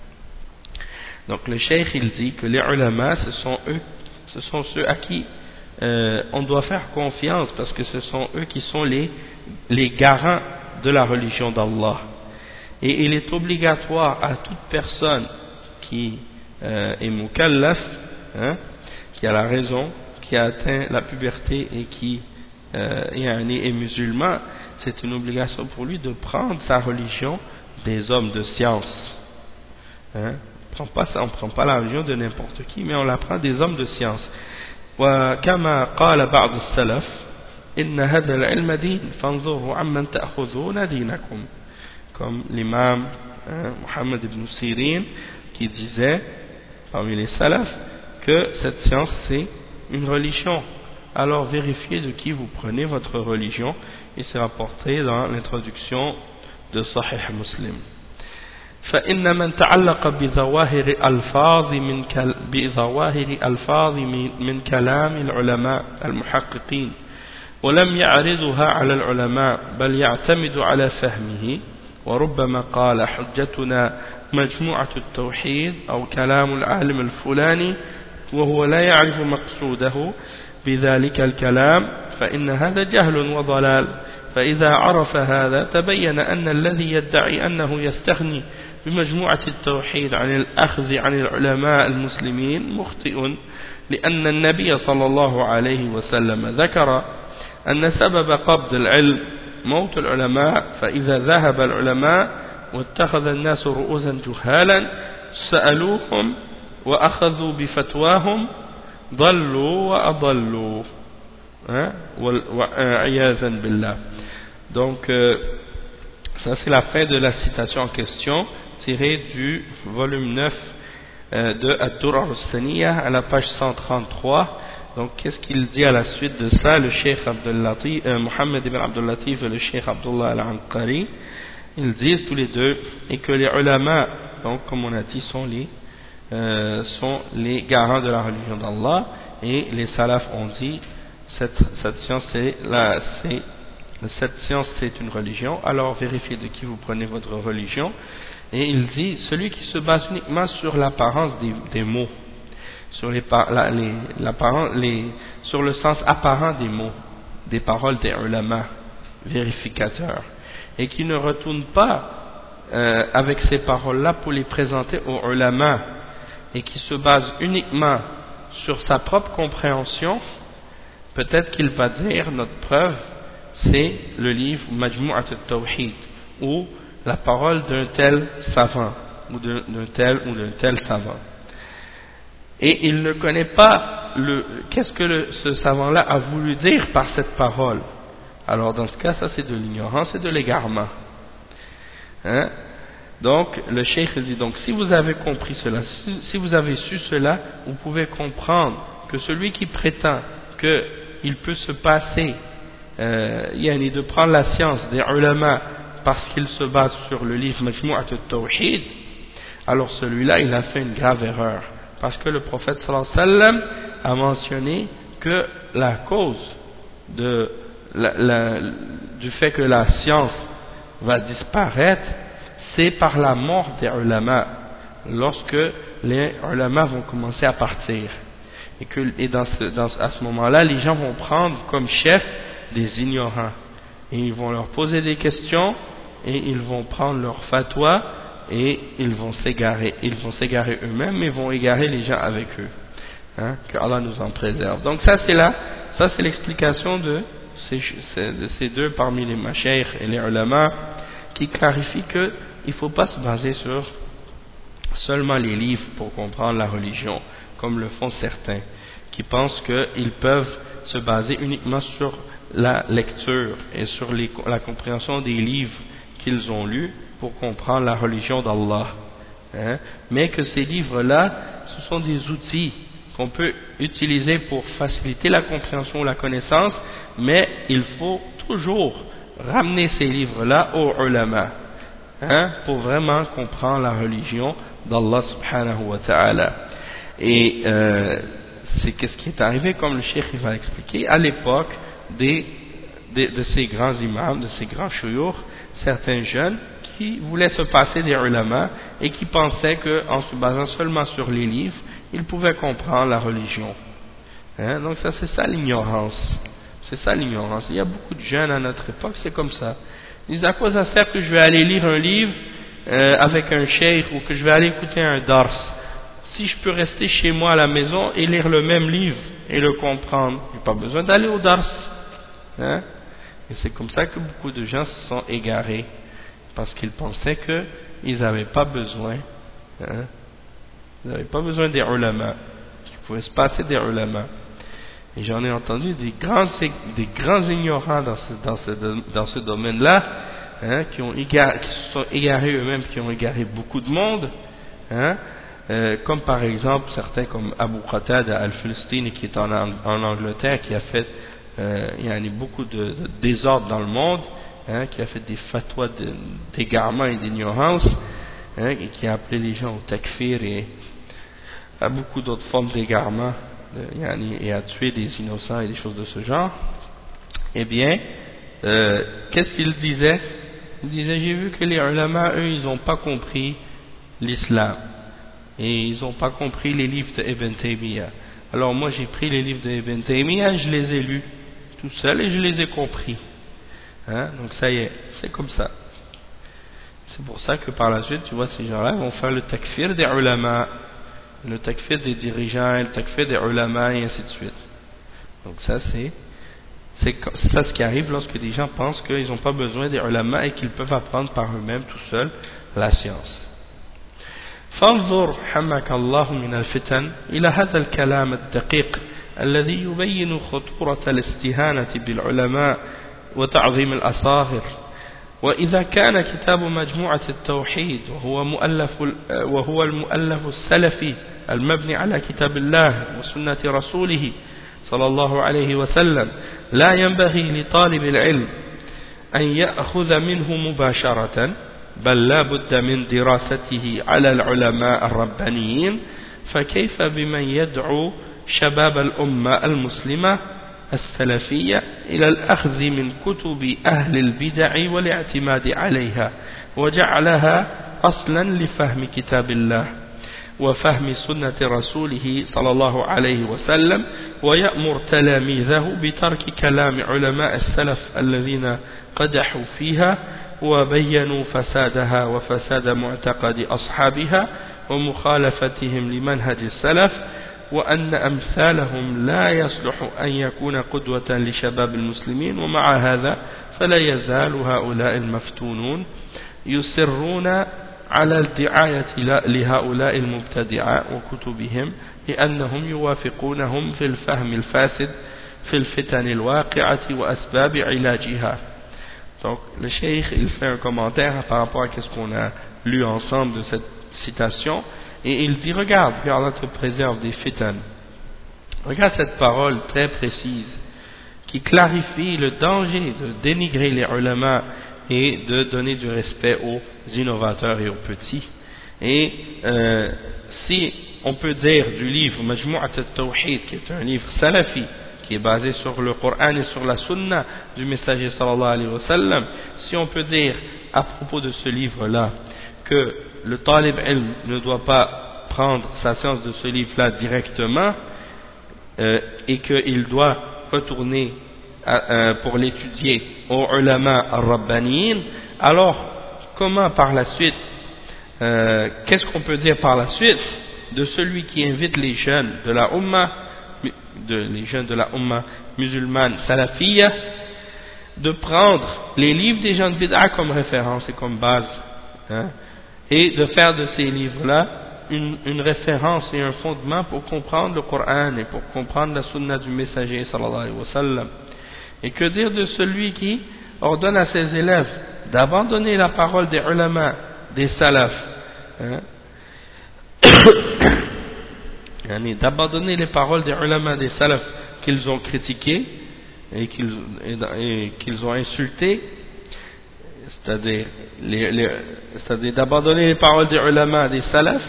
Donc le cheikh il dit que les ulama ce sont ceux à qui on doit faire confiance, parce que ce sont eux qui sont les garants de la religion d'Allah. Et il est obligatoire à toute personne qui est mukallaf, qui a la raison, qui a atteint la puberté et qui est musulman, c'est une obligation pour lui de prendre sa religion des hommes de science. Hein? On ne prend pas la religion de n'importe qui, mais on la prend des hommes de science. وكما قال بعض السلف إن هذا العلم دين فانظروا عمن تأخذون دينكم, comme l'imam Mohammed ibn Sirin qui disait parmi les salafs que cette science c'est une religion, alors vérifiez de qui vous prenez votre religion, et c'est rapporté dans l'introduction de Sahih Muslim. فإن من تعلق بظواهر ألفاظ من كلام العلماء المحققين ولم يعرضها على العلماء بل يعتمد على فهمه, وربما قال حجتنا مجموعة التوحيد أو كلام العالم الفلاني وهو لا يعرف مقصوده بذلك الكلام, فإن هذا جهل وضلال. فإذا عرف هذا تبين أن الذي يدعي أنه يستغني بمجموعة التوحيد عن الأخذ عن العلماء المسلمين مخطئ, لأن النبي صلى الله عليه وسلم ذكر أن سبب قبض العلم موت العلماء, فإذا ذهب العلماء واتخذ الناس رؤوسا جهالا سألوهم وأخذوا بفتواهم ضلوا وأضلوا وعياذا بالله. Donc ça c'est la fin de la citation en question tirée du volume 9 de Ad-Durar al-Saniyah à la page 133. Donc qu'est-ce qu'il dit à la suite de ça, le Cheikh Mohammed ibn Abdul Latif et le Cheikh Abdullah al-Anqari, ils disent tous les deux, et que les ulama, donc comme on a dit, sont les garants de la religion d'Allah, et les salafs ont dit cette science c'est une religion, alors vérifiez de qui vous prenez votre religion. Et il dit, celui qui se base uniquement sur l'apparence des mots, sur le sens apparent des mots, des paroles des ulama vérificateurs, et qui ne retourne pas avec ces paroles-là pour les présenter aux ulama, et qui se base uniquement sur sa propre compréhension, peut-être qu'il va dire notre preuve c'est le livre Majmu'at al-Tawhid, ou la parole d'un tel savant ou d'un tel savant, et il ne connaît pas qu'est-ce que ce savant-là a voulu dire par cette parole. Alors dans ce cas, ça c'est de l'ignorance et de l'égarement. Donc le cheikh dit, donc si vous avez compris cela, si vous avez su cela, vous pouvez comprendre que celui qui prétend qu'il peut se passer de prendre la science des ulama parce qu'il se base sur le livre Majmu'at al-Tawhid, alors celui-là il a fait une grave erreur, parce que le prophète sallallahu alayhi wa sallam a mentionné que la cause du fait que la science va disparaître, c'est par la mort des ulama, lorsque les ulama vont commencer à partir, et à ce moment-là les gens vont prendre comme chef des ignorants, et ils vont leur poser des questions, et ils vont prendre leur fatwa, et ils vont s'égarer eux-mêmes, mais vont égarer les gens avec eux, que Allah nous en préserve. Donc ça c'est l'explication de ces deux parmi les mashaykh et les ulama, qui clarifient qu'il ne faut pas se baser sur seulement les livres pour comprendre la religion, comme le font certains, qui pensent qu'ils peuvent se baser uniquement sur la lecture et sur la compréhension des livres qu'ils ont lus pour comprendre la religion d'Allah, mais que ces livres-là, ce sont des outils qu'on peut utiliser pour faciliter la compréhension ou la connaissance, mais il faut toujours ramener ces livres-là aux ulama, pour vraiment comprendre la religion d'Allah subhanahu wa ta'ala. Et c'est qu'est-ce qui est arrivé, comme le cheikh va expliquer, à l'époque de ces grands imams, de ces grands shuyukh, certains jeunes qui voulaient se passer des ulama et qui pensaient qu'en se basant seulement sur les livres, ils pouvaient comprendre la religion. Donc ça, c'est ça l'ignorance. C'est ça l'ignorance. Il y a beaucoup de jeunes à notre époque, c'est comme ça. Ils disent, à quoi ça sert que je vais aller lire un livre avec un cheikh, ou que je vais aller écouter un dars, si je peux rester chez moi à la maison et lire le même livre et le comprendre? J'ai pas besoin d'aller au dars. Et c'est comme ça que beaucoup de gens se sont égarés, parce qu'ils pensaient qu'ils n'avaient pas besoin, hein, ils n'avaient pas besoin des ulama, qu'ils pouvaient se passer des ulama. Et j'en ai entendu des grands ignorants dans ce domaine-là, hein, qui se sont égarés eux-mêmes, qui ont égaré beaucoup de monde, hein, comme par exemple certains comme Abu Qatada al-Filistini qui est en Angleterre, qui a fait il y a beaucoup de désordre dans le monde, hein, qui a fait des fatwas d'égarement et d'ignorance, hein, et qui a appelé les gens au takfir et à beaucoup d'autres formes d'égarement, et à tuer des innocents et des choses de ce genre. Eh bien, qu'est-ce qu'il disait? Il disait, j'ai vu que les ulama, eux, ils n'ont pas compris l'islam et ils n'ont pas compris les livres de Ibn Taymiyyah. Alors moi j'ai pris les livres de Ibn Taymiyyah, je les ai lus tout seul et je les ai compris, hein? Donc ça y est, c'est comme ça. C'est pour ça que par la suite, tu vois, ces gens-là vont faire le takfir des ulama, le takfir des dirigeants, le takfir des ulama et ainsi de suite. Donc ça c'est ça ce qui arrive lorsque des gens pensent qu'ils n'ont pas besoin des ulama et qu'ils peuvent apprendre par eux-mêmes tout seuls la science. فانظر حماك الله من الفتن إلى هذا الكلام الدقيق الذي يبين خطورة الاستهانة بالعلماء وتعظيم الأصاغر. وإذا كان كتاب مجموعة التوحيد وهو المؤلف السلفي المبني على كتاب الله وسنة رسوله صلى الله عليه وسلم لا ينبغي لطالب العلم أن يأخذ منه مباشرة، بل لا بد من دراسته على العلماء الربانيين، فكيف بمن يدعو شباب الأمة المسلمة السلفية إلى الأخذ من كتب أهل البدع والاعتماد عليها وجعلها أصلا لفهم كتاب الله وفهم سنة رسوله صلى الله عليه وسلم، ويأمر تلاميذه بترك كلام علماء السلف الذين قدحوا فيها وبينوا فسادها وفساد معتقد أصحابها ومخالفتهم لمنهج السلف، وأن أمثالهم لا يصلح أن يكون قدوة لشباب المسلمين. ومع هذا فلا يزال هؤلاء المفتونون يصرون على الدعاية لهؤلاء المبتدعاء وكتبهم لأنهم يوافقونهم في الفهم الفاسد في الفتن الواقعة وأسباب علاجها. Donc le cheikh il fait un commentaire par rapport à ce qu'on a lu ensemble de cette citation et il dit regarde Allah te préserve des fitan. Regarde cette parole très précise qui clarifie le danger de dénigrer les ulama et de donner du respect aux innovateurs et aux petits. Et si on peut dire du livre Majmu'at al-Tawhid, qui est un livre salafi, qui est basé sur le Coran et sur la Sunna du messager sallallahu alayhi wa sallam, si on peut dire à propos de ce livre-là que le talib ilm ne doit pas prendre sa science de ce livre-là directement et qu'il doit retourner pour l'étudier aux ulama al-rabbaniyin, alors comment par la suite qu'est-ce qu'on peut dire par la suite de celui qui invite les jeunes de la Ummah musulmane salafiyya de prendre les livres des gens de bid'a comme référence et comme base, hein, et de faire de ces livres-là une référence et un fondement pour comprendre le Coran et pour comprendre la sunna du messager sallallahu alayhi wa sallam. Et que dire de celui qui ordonne à ses élèves d'abandonner la parole des ulama, des salafs, hein, d'abandonner les paroles des ulama, des salafs qu'ils ont critiqués et qu'ils ont insultés, c'est-à-dire d'abandonner les paroles des ulama, des salafs,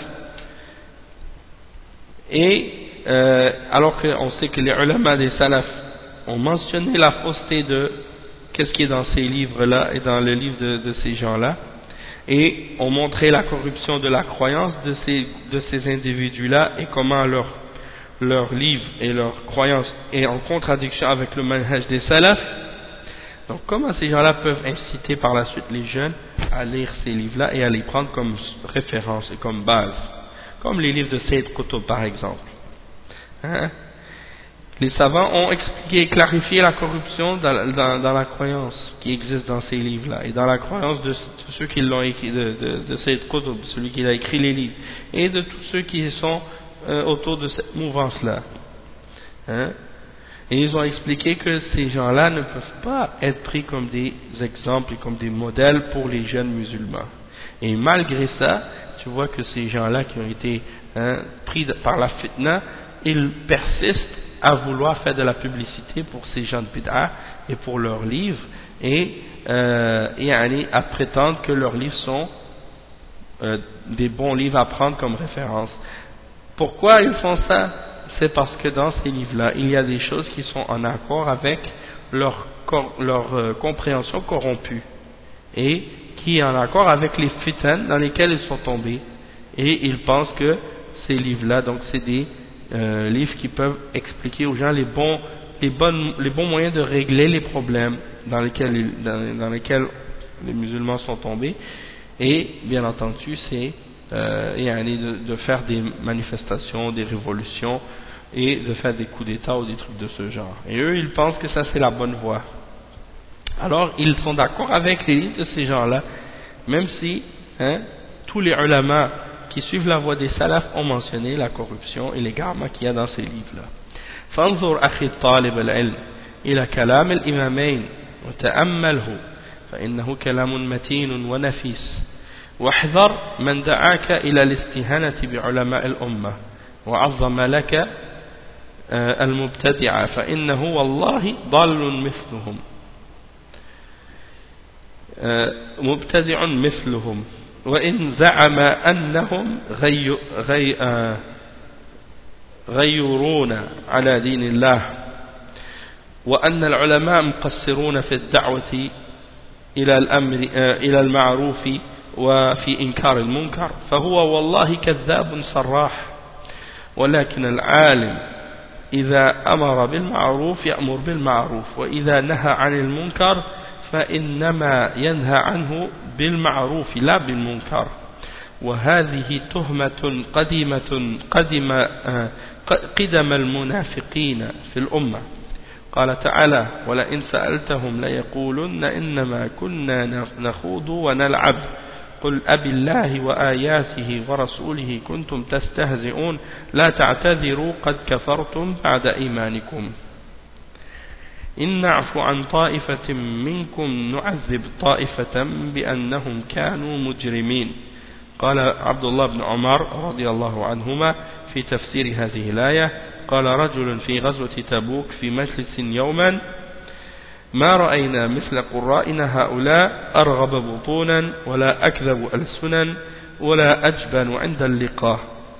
et alors qu'on sait que les ulama des salafs ont mentionné la fausseté de qu'est-ce qui est dans ces livres-là et dans le livre de ces gens-là, et ont montré la corruption de la croyance de ces individus-là et comment leur livre et leur croyance est en contradiction avec le manhaj des salafs. Donc comment ces gens-là peuvent inciter par la suite les jeunes à lire ces livres-là et à les prendre comme référence et comme base, comme les livres de Sayyid Qutb par exemple, hein? Les savants ont expliqué et clarifié la corruption dans la croyance qui existe dans ces livres-là, et dans la croyance de ceux qui l'ont écrit, de Sayyid Qutb, celui qui a écrit les livres, et de tous ceux qui sont autour de cette mouvance-là. Hein? Et ils ont expliqué que ces gens-là ne peuvent pas être pris comme des exemples et comme des modèles pour les jeunes musulmans. Et malgré ça, tu vois que ces gens-là qui ont été pris par la fitna, ils persistent à vouloir faire de la publicité pour ces gens de bid'a et pour leurs livres, et à prétendre que leurs livres sont des bons livres à prendre comme référence. Pourquoi ils font ça? C'est parce que dans ces livres-là, il y a des choses qui sont en accord avec leur compréhension corrompue, et qui est en accord avec les fitnes dans lesquelles ils sont tombés, et ils pensent que ces livres-là, donc c'est des livres qui peuvent expliquer aux gens les bons moyens de régler les problèmes dans lesquels les musulmans sont tombés, et bien entendu c'est de faire des manifestations, des révolutions, et de faire des coups d'état ou des trucs de ce genre. Et eux ils pensent que ça c'est la bonne voie. Alors ils sont d'accord avec les livres de ces gens-là, même si tous les ulama qui suivent la voie des salafs ont mentionné la corruption et l'égarement qu'il y a dans ces livres-là. فانظر أخي الطالب العلم إلى كلام الإمامين وتأمله فإنه كلام متين ونفيس واحذر من دعاك إلى الاستهانة بعلماء الأمة وعظم لك المبتدعة فإنه والله ضال مثلهم مبتدع مثلهم وإن زعم أنهم غيرون على دين الله وأن العلماء مقصرون في الدعوة إلى المعروف وفي إنكار المنكر فهو والله كذاب صراح ولكن العالم إذا أمر بالمعروف يأمر بالمعروف وإذا نهى عن المنكر فإنما ينهى عنه بالمعروف لا بالمنكر وهذه تهمة قدم المنافقين في الأمة قال تعالى ولئن سألتهم ليقولن إنما كنا نخوض ونلعب قل أبي الله وآياته ورسوله كنتم تستهزئون لا تعتذروا قد كفرتم بعد إيمانكم إن نعفو عن طائفة منكم نعذب طائفة بأنهم كانوا مجرمين قال عبد الله بن عمر رضي الله عنهما في تفسير هذه الآية قال رجل في غزوة تبوك في مجلس يوما ما رأينا مثل قرائنا هؤلاء أرغب بطونا ولا أكذب ألسنا ولا أجبن عند اللقاء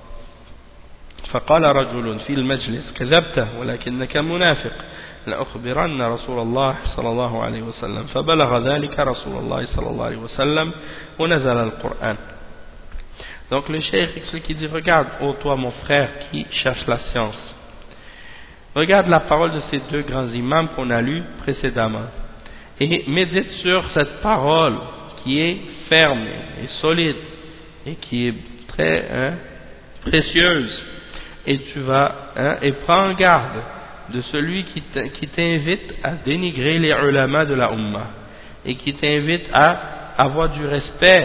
فقال رجل في المجلس كذبت ولكنك منافق لأخبرن رسول الله صلى الله عليه وسلم فبلغ ذلك رسول الله صلى الله عليه وسلم ونزل القرآن. Donc le cheikh explique, il dit regarde ô toi mon frère qui cherche la science, regarde la parole de ces deux grands imams qu'on a lus précédemment et médite sur cette parole qui est ferme et solide et qui est très précieuse, et tu vas et prends garde de celui qui t'invite à dénigrer les ulama de la Ummah et qui t'invite à avoir du respect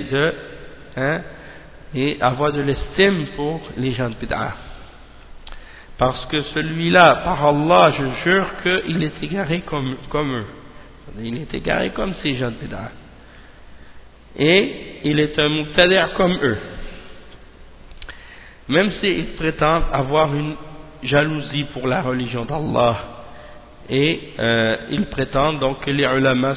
et avoir de l'estime pour les gens de bid'ah. Parce que celui-là, par Allah, je jure qu'il est égaré comme eux. Il est égaré comme ces gens de bid'ah. Et il est un mubtadi' comme eux. Même s'ils prétendent avoir une jalousie pour la religion d'Allah, et ils prétendent donc que les ulama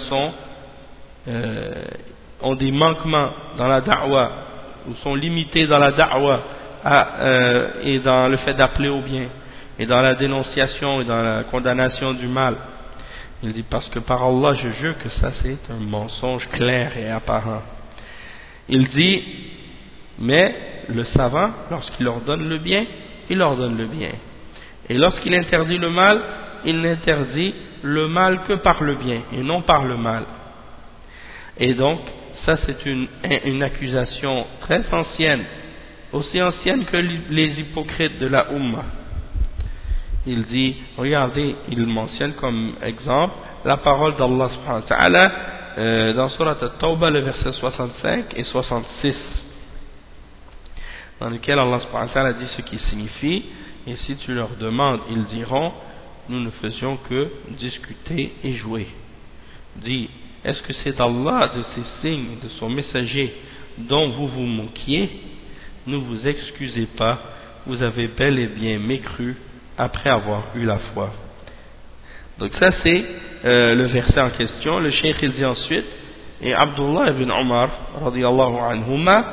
ont des manquements dans la da'wah, ou sont limités dans la da'wah et dans le fait d'appeler au bien, et dans la dénonciation et dans la condamnation du mal. Il dit parce que par Allah je jure que ça c'est un mensonge clair et apparent. Il dit mais le savant, lorsqu'il ordonne le bien, il ordonne le bien, et lorsqu'il interdit le mal, il n'interdit le mal que par le bien et non par le mal. Et donc ça c'est une accusation très ancienne, aussi ancienne que les hypocrites de la Ummah. il dit, regardez, il mentionne comme exemple la parole d'Allah subhanahu wa ta'ala dans Surat At-Tawbah, le verset 65 et 66, dans lequel Allah subhanahu wa ta'ala dit ce qui signifie, et si tu leur demandes, ils diront, nous ne faisions que discuter et jouer. Dit, est-ce que c'est d'Allah, de ses signes, de son messager dont vous vous moquiez? Ne vous excusez pas, vous avez bel et bien mécru après avoir eu la foi. Donc ça c'est le verset en question. Le cheikh il dit ensuite, et Abdullah ibn Omar radiyallahu anhuma,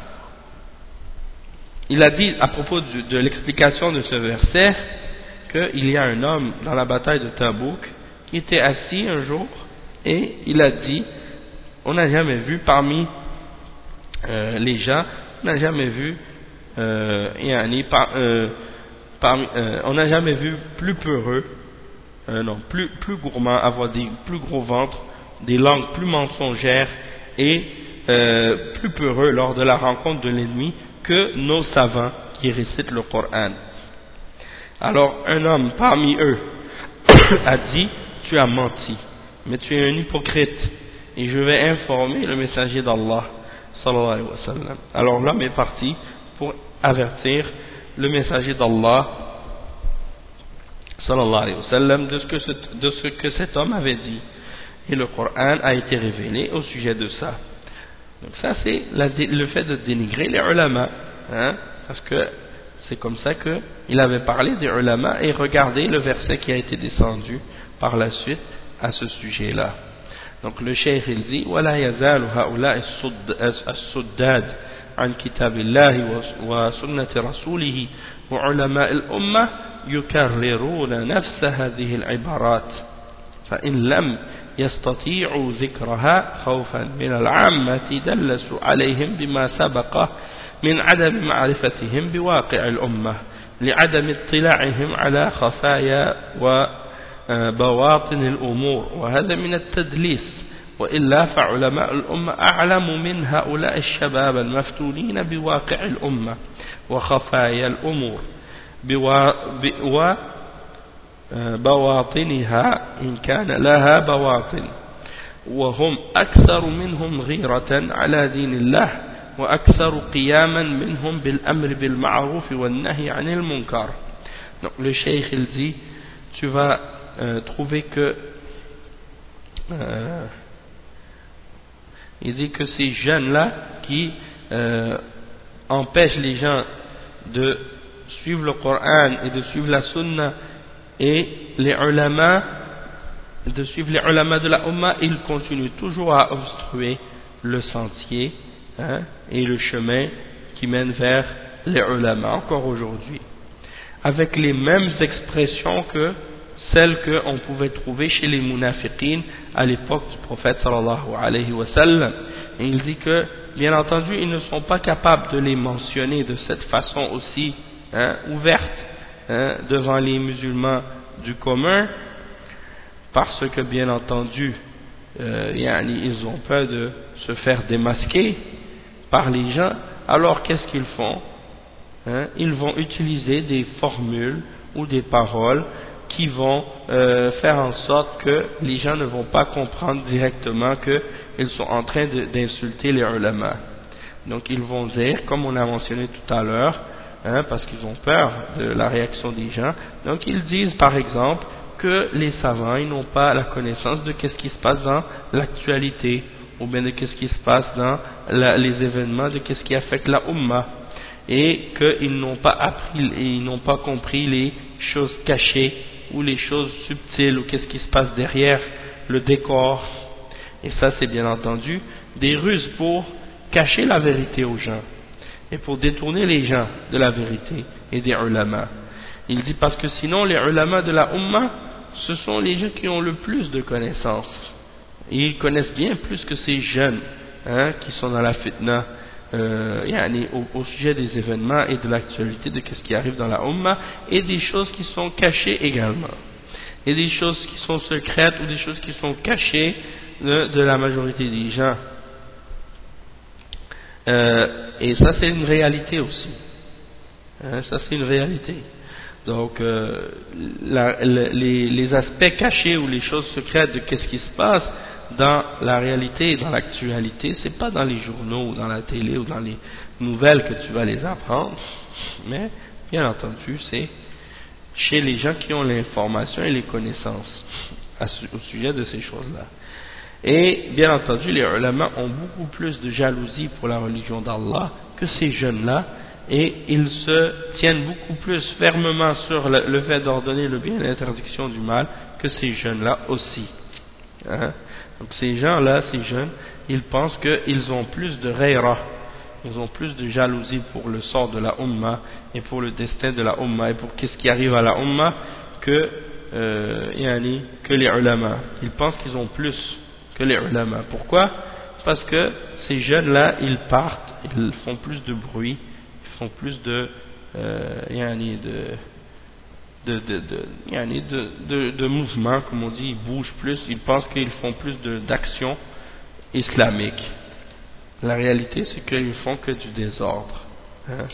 il a dit à propos de l'explication de ce verset qu'il y a un homme dans la bataille de Tabouk qui était assis un jour et il a dit, on n'a jamais vu parmi les gens, on n'a jamais vu on n'a jamais vu plus peureux, plus gourmand, avoir des plus gros ventres, des langues plus mensongères et plus peureux lors de la rencontre de l'ennemi que nos savants qui récitent le Coran. Alors un homme parmi eux a dit, tu as menti, mais tu es un hypocrite et je vais informer le messager d'Allah sallallahu alayhi wa sallam. Alors l'homme est parti pour avertir le messager d'Allah sallallahu alayhi wa sallam de ce que cet homme avait dit, et le Coran a été révélé au sujet de ça. Donc ça c'est le fait de dénigrer les ulama, parce que c'est comme ça qu'il avait parlé des ulama, et regardez le verset qui a été descendu par la suite à ce sujet là. Donc le cheikh il dit, ولا يزال هؤلاء السداد عن كتاب الله وسنة رسوله وعلماء الأمة يكررون نفس هذه العبارات فإن لم يستطيعوا ذكرها خوفا من العامة دلسوا عليهم بما سبق من عدم معرفتهم بواقع الأمة لعدم اطلاعهم على خفايا وبواطن الأمور وهذا من التدليس وإلا فعلماء الأمة أعلم من هؤلاء الشباب المفتونين بواقع الأمة وخفايا الأمور بواطنها إن كان لها بواطن وهم أكثر منهم غيرة على دين الله وأكثر قياما منهم بالأمر بالمعروف والنهي عن المنكر. Donc le cheikh il dit, tu vas trouver que il dit que ces jeunes-là qui empêchent les gens de suivre le Coran et de suivre la Sunna et les ulama, de suivre les ulama de la Ummah, ils continuent toujours à obstruer le sentier et le chemin qui mène vers les ulama encore aujourd'hui, avec les mêmes expressions que celles qu'on pouvait trouver chez les munafiqines à l'époque du prophète sallallahu alayhi wa sallam. Et il dit que, bien entendu, ils ne sont pas capables de les mentionner de cette façon aussi ouverte devant les musulmans du commun, parce que, bien entendu, ils ont peur de se faire démasquer par les gens. Alors qu'est-ce qu'ils font? Ils vont utiliser des formules ou des paroles qui vont faire en sorte que les gens ne vont pas comprendre directement qu'ils sont en train d'insulter les ulama. Donc ils vont dire, comme on a mentionné tout à l'heure, parce qu'ils ont peur de la réaction des gens, donc ils disent par exemple que les savants ils n'ont pas la connaissance de qu'est-ce qui se passe dans l'actualité, ou bien de qu'est-ce qui se passe dans les événements, de qu'est-ce qui affecte la Ummah, et qu'ils n'ont pas appris, ils n'ont pas compris les choses cachées ou les choses subtiles, ou qu'est-ce qui se passe derrière le décor. Et ça c'est bien entendu des ruses pour cacher la vérité aux gens et pour détourner les gens de la vérité et des ulama. Il dit parce que sinon les ulama de la Ummah, ce sont les gens qui ont le plus de connaissances, et ils connaissent bien plus que ces jeunes qui sont dans la fitna au sujet des événements et de l'actualité de ce qui arrive dans la Ummah, et des choses qui sont cachées également, et des choses qui sont secrètes ou des choses qui sont cachées de la majorité des gens. Et ça c'est une réalité aussi, ça c'est une réalité. Donc, les aspects cachés ou les choses secrètes de qu'est-ce qui se passe dans la réalité et dans l'actualité, c'est pas dans les journaux ou dans la télé ou dans les nouvelles que tu vas les apprendre, mais bien entendu, c'est chez les gens qui ont l'information et les connaissances au sujet de ces choses-là. Et bien entendu, les ulama ont beaucoup plus de jalousie pour la religion d'Allah que ces jeunes-là, et ils se tiennent beaucoup plus fermement sur le fait d'ordonner le bien et l'interdiction du mal que ces jeunes-là aussi. Hein? Donc ces gens-là, ces jeunes, ils pensent qu'ils ont plus de ghayra, ils ont plus de jalousie pour le sort de la Ummah et pour le destin de la Ummah et pour qu'est-ce qui arrive à la Ummah que les ulama. Ils pensent qu'ils ont plus que les ulama. Pourquoi? Parce que ces jeunes-là, ils partent, ils font plus de bruit, ils font plus de mouvements, comme on dit, ils bougent plus, ils pensent qu'ils font plus d'actions islamiques. La réalité, c'est qu'ils font que du désordre. Hein?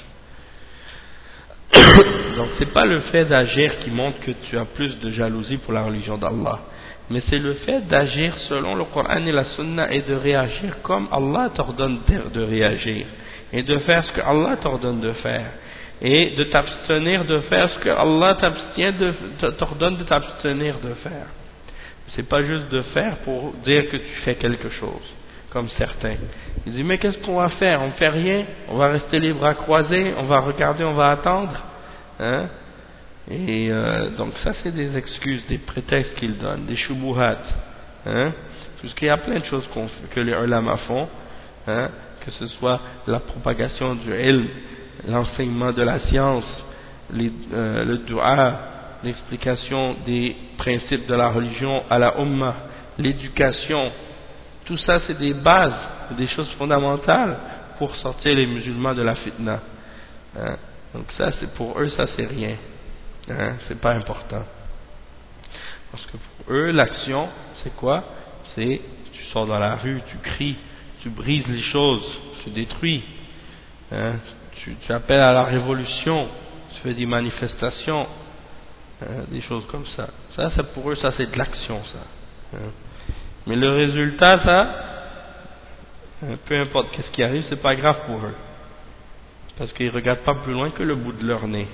Donc, c'est pas le fait d'agir qui montre que tu as plus de jalousie pour la religion d'Allah, mais c'est le fait d'agir selon le Coran et la Sunna et de réagir comme Allah t'ordonne de réagir et de faire ce que Allah t'ordonne de faire et de t'abstenir de faire ce que Allah t'ordonne de t'abstenir de faire. C'est pas juste de faire pour dire que tu fais quelque chose, comme certains. Ils disent mais qu'est-ce qu'on va faire? On ne fait rien, on va rester les bras croisés, on va regarder, on va attendre. Hein? Et donc ça c'est des excuses, des prétextes qu'ils donnent, des shubuhat. Hein? Parce qu'il y a plein de choses que les ulama font, hein? Que ce soit la propagation du ilm, l'enseignement de la science, le dua, l'explication des principes de la religion à la ummah, l'éducation, tout ça c'est des bases, des choses fondamentales pour sortir les musulmans de la fitna. Hein? Donc ça c'est pour eux, ça c'est rien. Hein? C'est pas important. Parce que pour eux l'action c'est quoi? C'est tu sors dans la rue, tu cries, tu brises les choses, tu détruis. Hein? Tu appelles à la révolution, tu fais des manifestations, hein, des choses comme ça. Ça pour eux, ça c'est de l'action, ça. Hein. Mais le résultat, ça, peu importe qu'est-ce qui arrive, c'est pas grave pour eux. Parce qu'ils ne regardent pas plus loin que le bout de leur nez.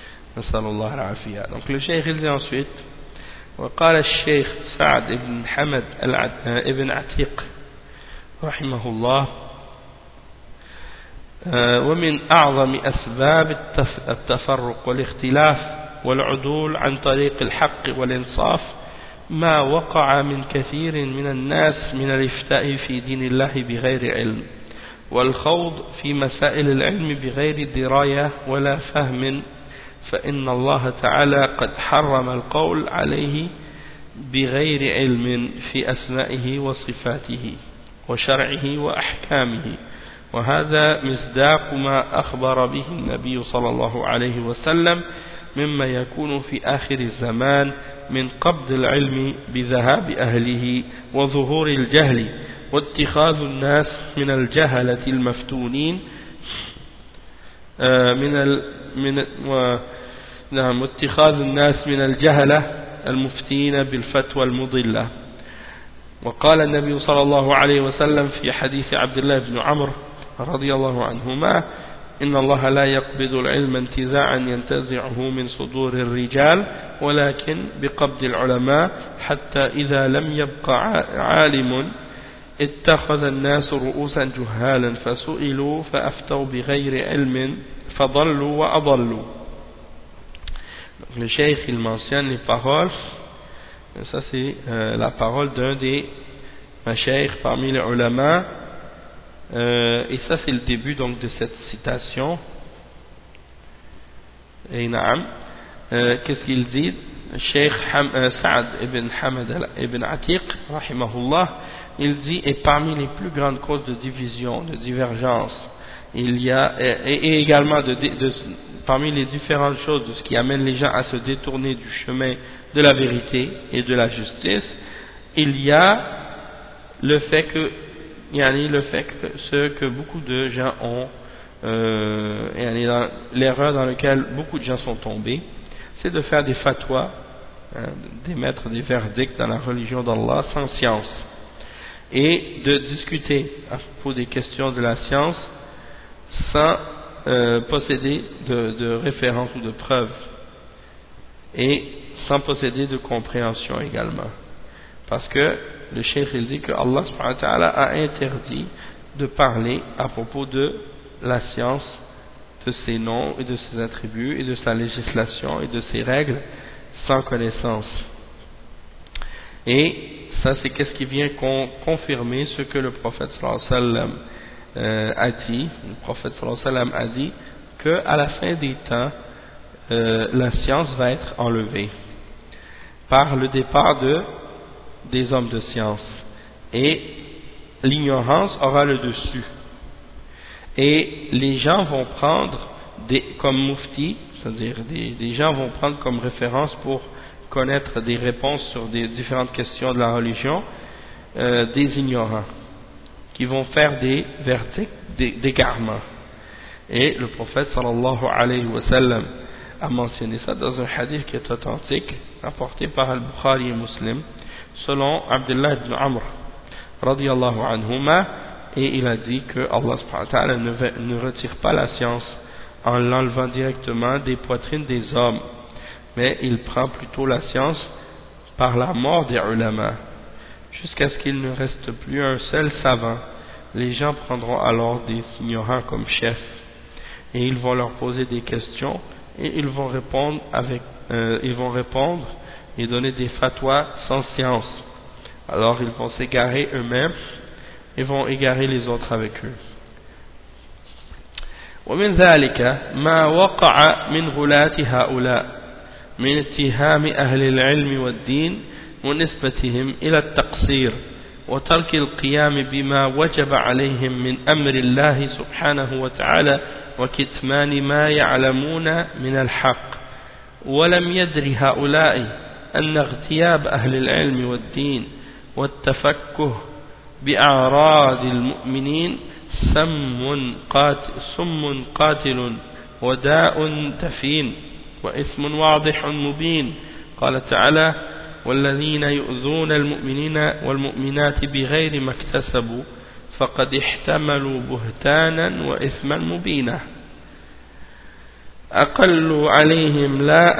Donc le cheikh il dit ensuite, وقال الشيخ سعد بن حمد ابن عتيق رحمه الله ومن أعظم أسباب التفرق والاختلاف والعدول عن طريق الحق والإنصاف ما وقع من كثير من الناس من الإفتاء في دين الله بغير علم والخوض في مسائل العلم بغير دراية ولا فهم فإن الله تعالى قد حرم القول عليه بغير علم في أسمائه وصفاته وشرعه وأحكامه وهذا مصداق ما أخبر به النبي صلى الله عليه وسلم مما يكون في آخر الزمان من قبض العلم بذهاب أهله وظهور الجهل واتخاذ الناس من الجهلة المفتونين واتخاذ الناس من الجهلة المفتين بالفتوى المضلة. وقال النبي صلى الله عليه وسلم في حديث عبد الله بن عمرو رضي الله عنهما إن الله لا يقبض العلم انتزاعا ينتزعه من صدور الرجال ولكن بقبض العلماء حتى إذا لم يبق عالم اتخذ الناس رؤوسا جهالا فسئلوا فأفتوا بغير علم فضلوا وأضلوا. Le cheikh il mentionne les paroles, ça c'est la parole d'un des cheikh parmi les ulama, et ça c'est le début donc de cette citation. Et naam, qu'est-ce qu'il dit? Cheikh Saad ibn Hamad ibn Atiq rahimahullah, il dit, et parmi les plus grandes causes de division, de divergence, il y a, et également parmi les différentes choses de ce qui amène les gens à se détourner du chemin de la vérité et de la justice, il y a le fait que ce que beaucoup de gens ont, l'erreur dans laquelle beaucoup de gens sont tombés, c'est de faire des fatwas, d'émettre des verdicts dans la religion d'Allah sans science, et de discuter à propos des questions de la science sans posséder de références ou de preuves, et sans posséder de compréhension également. Parce que le cheikh il dit que Allah subhanahu wa ta'ala a interdit de parler à propos de la science, de ses noms et de ses attributs et de sa législation et de ses règles sans connaissance. Et ça c'est qu'est-ce qui vient confirmer ce que le prophète sallallahu alayhi wa sallam a dit. Le prophète sallallahu alayhi wa sallam a dit qu'à la fin des temps la science va être enlevée par le départ des hommes de science, et l'ignorance aura le dessus, et les gens vont prendre comme mufti, c'est-à-dire des gens vont prendre comme référence pour connaître des réponses sur des différentes questions de la religion, des ignorants qui vont faire des verdicts d'égarement. Et le prophète sallallahu alayhi wa sallam a mentionné ça dans un hadith qui est authentique, rapporté par Al-Bukhari et Muslim, selon Abdullah ibn Amr radiyallahu anhuma, et il a dit que Allah subhanahu wa ta'ala ne retire pas la science en l'enlevant directement des poitrines des hommes, mais il prend plutôt la science par la mort des ulama, jusqu'à ce qu'il ne reste plus un seul savant. Les gens prendront alors des ignorants comme chefs, et ils vont leur poser des questions, et ils vont répondre et donner des fatwas sans science. Alors ils vont s'égarer eux-mêmes et vont égarer les autres avec eux. ومن ذلك ما وقع من غلاة هؤلاء من اتهام أهل العلم والدين ونسبتهم إلى التقصير وترك القيام بما وجب عليهم من أمر الله سبحانه وتعالى وكتمان ما يعلمون من الحق. ولم يدر هؤلاء أن اغتياب أهل العلم والدين والتفكه بأعراض المؤمنين سم قاتل وداء دفين وإثم واضح مبين. قال تعالى: والذين يؤذون المؤمنين والمؤمنات بغير ما اكتسبوا فقد احتملوا بهتانا وإثما مبينا. أقل عليهم لا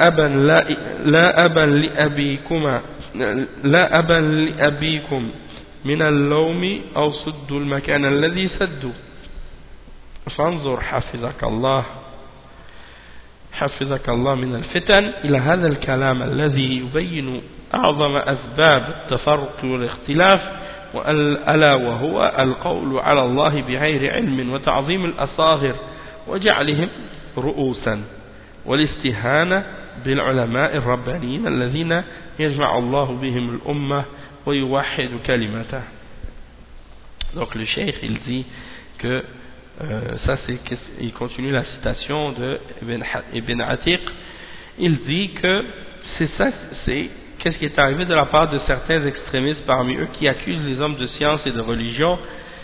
أبا لأبيكم من اللوم أو سدوا المكان الذي سدوا. فانظر حفظك الله من الفتن إلى هذا الكلام الذي يبين أعظم أسباب التفرق والاختلاف، ألا وهو القول على الله بغير علم وتعظيم الأصاغر وجعلهم رؤوسا والاستهانة بالعلماء الربانيين الذين يجمع الله بهم الأمة ويوحد كلمته. Donc le cheikh il dit que il continue la citation de Ibn Atiq. Il dit que c'est qu'est-ce qui est arrivé de la part de certains extrémistes parmi eux qui accusent les hommes de science et de religion,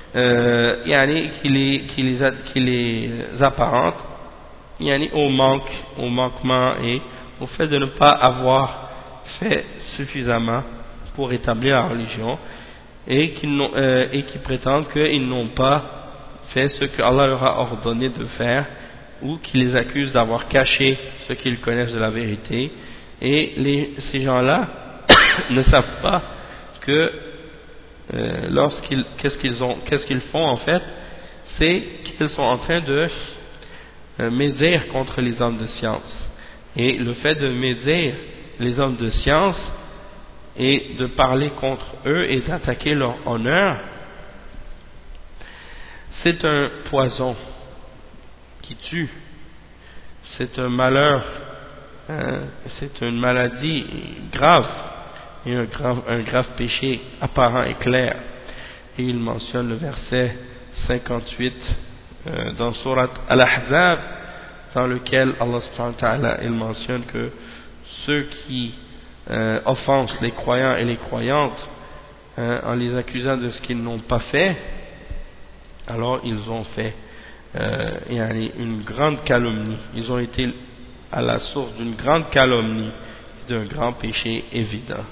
qui les apparentent au manquement et au fait de ne pas avoir fait suffisamment pour établir la religion, et qui prétendent qu'ils n'ont pas fait ce que Allah leur a ordonné de faire, ou qui les accusent d'avoir caché ce qu'ils connaissent de la vérité. Et ces gens-là ne savent pas que qu'est-ce qu'ils font en fait, c'est qu'ils sont en train de médire contre les hommes de science. Et le fait de médire les hommes de science et de parler contre eux et d'attaquer leur honneur, c'est un poison qui tue, c'est un malheur, c'est une maladie grave et un grave péché apparent et clair. Et il mentionne le verset 58 dans Surat Al-Ahzab, dans lequel Allah subhanahu wa ta'ala il mentionne que ceux qui offensent les croyants et les croyantes en les accusant de ce qu'ils n'ont pas fait, alors ils ont fait une grande calomnie, ils ont été à la source d'une grande calomnie, d'un grand péché évident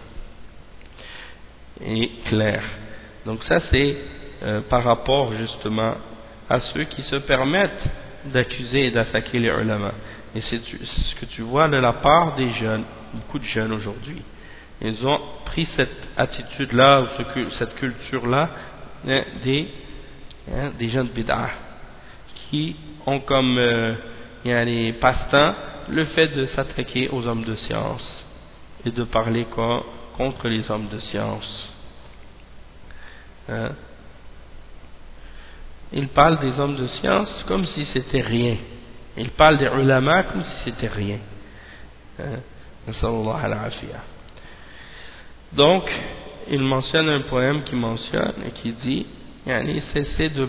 et clair. Donc ça c'est par rapport justement à ceux qui se permettent d'accuser et d'attaquer les ulama. Et c'est ce que tu vois de la part des jeunes, beaucoup de jeunes aujourd'hui. Ils ont pris cette attitude-là, ou cette culture-là, des jeunes bid'ah, qui ont comme passe-temps le fait de s'attaquer aux hommes de science et de parler contre les hommes de science. Ils parlent des hommes de science comme si c'était rien. Ils parlent des ulama comme si c'était rien. Donc, il mentionne un poème qui mentionne et qui dit cessez de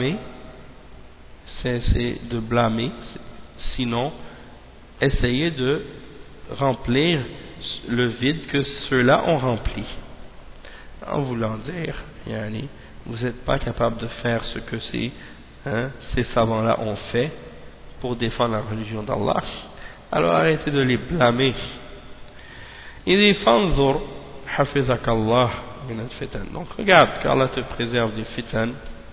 blâmer, sinon essayez de remplir le vide que ceux-là ont rempli. En voulant dire, vous n'êtes pas capable de faire ce que ces savants-là ont fait pour défendre la religion d'Allah, alors arrêtez de les blâmer. Il dit fanzur hafizakallah min al-fitan. Donc regarde qu'Allah te préserve des fitan.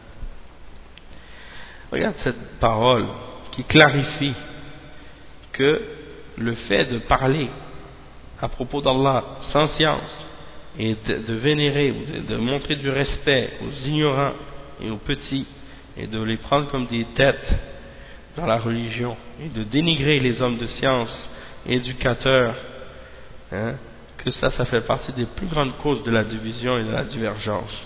Regarde cette parole qui clarifie que le fait de parler à propos d'Allah sans science et de vénérer ou de montrer du respect aux ignorants et aux petits et de les prendre comme des têtes dans la religion et de dénigrer les hommes de science éducateurs, que ça fait partie des plus grandes causes de la division et de la divergence,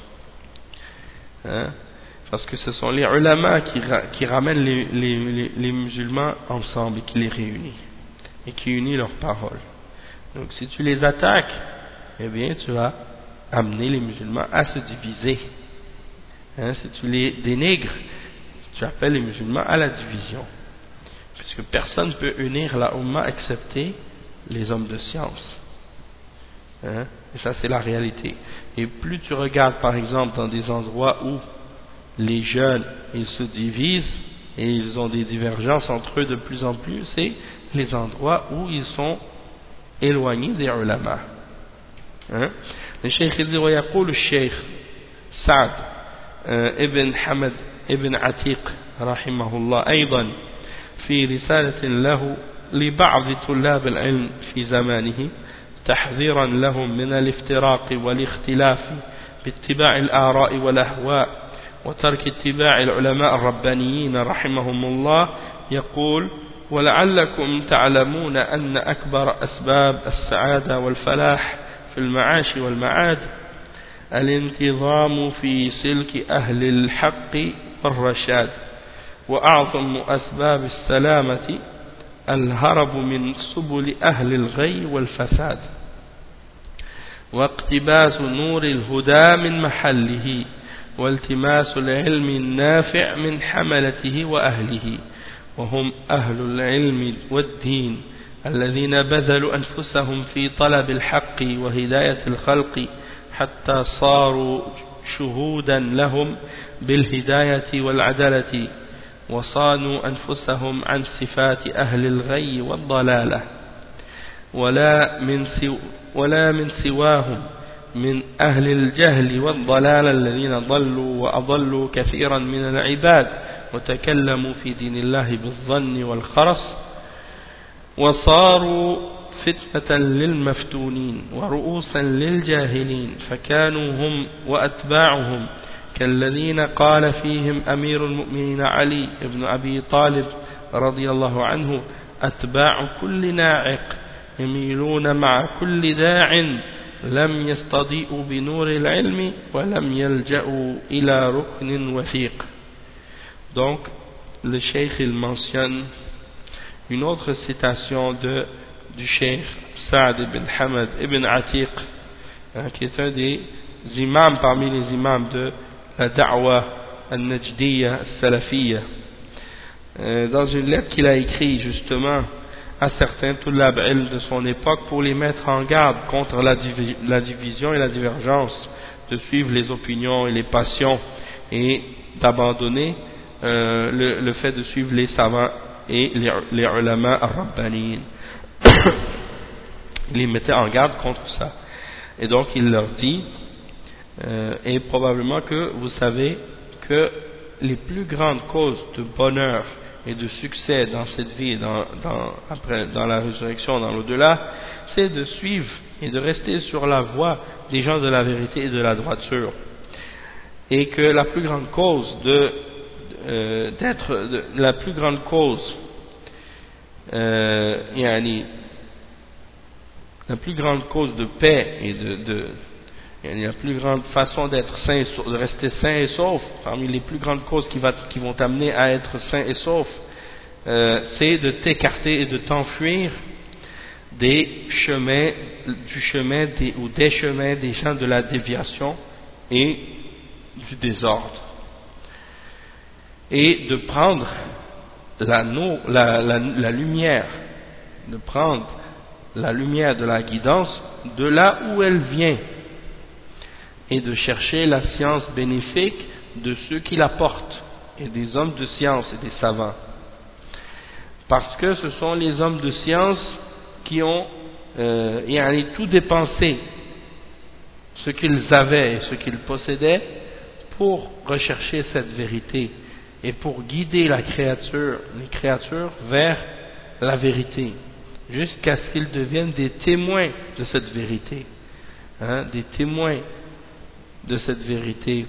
parce que ce sont les ulama qui ramènent les musulmans ensemble et qui les réunissent et qui unissent leurs paroles. Donc si tu les attaques, eh bien tu vas amener les musulmans à se diviser. Si tu les dénigres, tu appelles les musulmans à la division, puisque personne ne peut unir la Ummah excepté les hommes de science. Et ça c'est la réalité. Et plus tu regardes par exemple dans des endroits où les jeunes ils se divisent et ils ont des divergences entre eux de plus en plus, c'est les endroits où ils sont éloignés des ulama. Le cheikh dit ويقول الشيخ سعد ابن حمد ابن عتيق رحمه الله أيضا في رسالة له لبعض طلاب العلم في زمانه تحذيرا لهم من الافتراق والاختلاف باتباع الآراء والأهواء وترك اتباع العلماء الربانيين رحمهم الله، يقول: ولعلكم تعلمون أن أكبر أسباب السعادة والفلاح في المعاش والمعاد الانتظام في سلك أهل الحق والرشاد، وأعظم أسباب السلامة الهرب من سبل أهل الغي والفساد، واقتباس نور الهدى من محله، والتماس العلم النافع من حملته وأهله، وهم أهل العلم والدين الذين بذلوا أنفسهم في طلب الحق وهداية الخلق حتى صاروا شهودا لهم بالهداية والعدالة، وصانوا أنفسهم عن صفات أهل الغي والضلالة، ولا من سواهم من أهل الجهل والضلال الذين ضلوا وأضلوا كثيرا من العباد وتكلموا في دين الله بالظن والخرص، وصاروا فتنة للمفتونين ورؤوسا للجاهلين، فكانوا هم وأتباعهم كالذين قال فيهم أمير المؤمنين علي بن أبي طالب رضي الله عنه: أتباع كل ناعق يميلون مع كل داع لم يستضيئوا بنور العلم ولم يلجأوا إلى ركن وثيق. Donc le cheikh il mentionne une autre citation du cheikh Saad ibn Hamad ibn Atiq, qui est un des imams parmi les imams de la da'wa al-Najdiyya al-Salafiyya, dans une lettre qu'il a écrite justement à certains tullab ilm de son époque pour les mettre en garde contre la division et la divergence, de suivre les opinions et les passions et d'abandonner le fait de suivre les savants et les ulama ar-rabbaniyin. Il les mettait en garde contre ça. Et donc il leur dit, et probablement que vous savez que les plus grandes causes de bonheur et de succès dans cette vie et dans la résurrection, dans l'au-delà, c'est de suivre et de rester sur la voie des gens de la vérité et de la droiture. Et que la plus grande cause la plus grande cause la plus grande cause de paix et la plus grande façon d'être sain, de rester sain et sauf, parmi les plus grandes causes qui vont t'amener à être sain et sauf, c'est de t'écarter et de t'enfuir des chemins des gens de la déviation et du désordre, et de prendre la lumière, de prendre la lumière de la guidance de là où elle vient, et de chercher la science bénéfique de ceux qui la portent, et des hommes de science et des savants, parce que ce sont les hommes de science qui ont tout dépensé, ce qu'ils avaient et ce qu'ils possédaient, pour rechercher cette vérité et pour guider les créatures vers la vérité, jusqu'à ce qu'ils deviennent des témoins de cette vérité, des témoins de cette vérité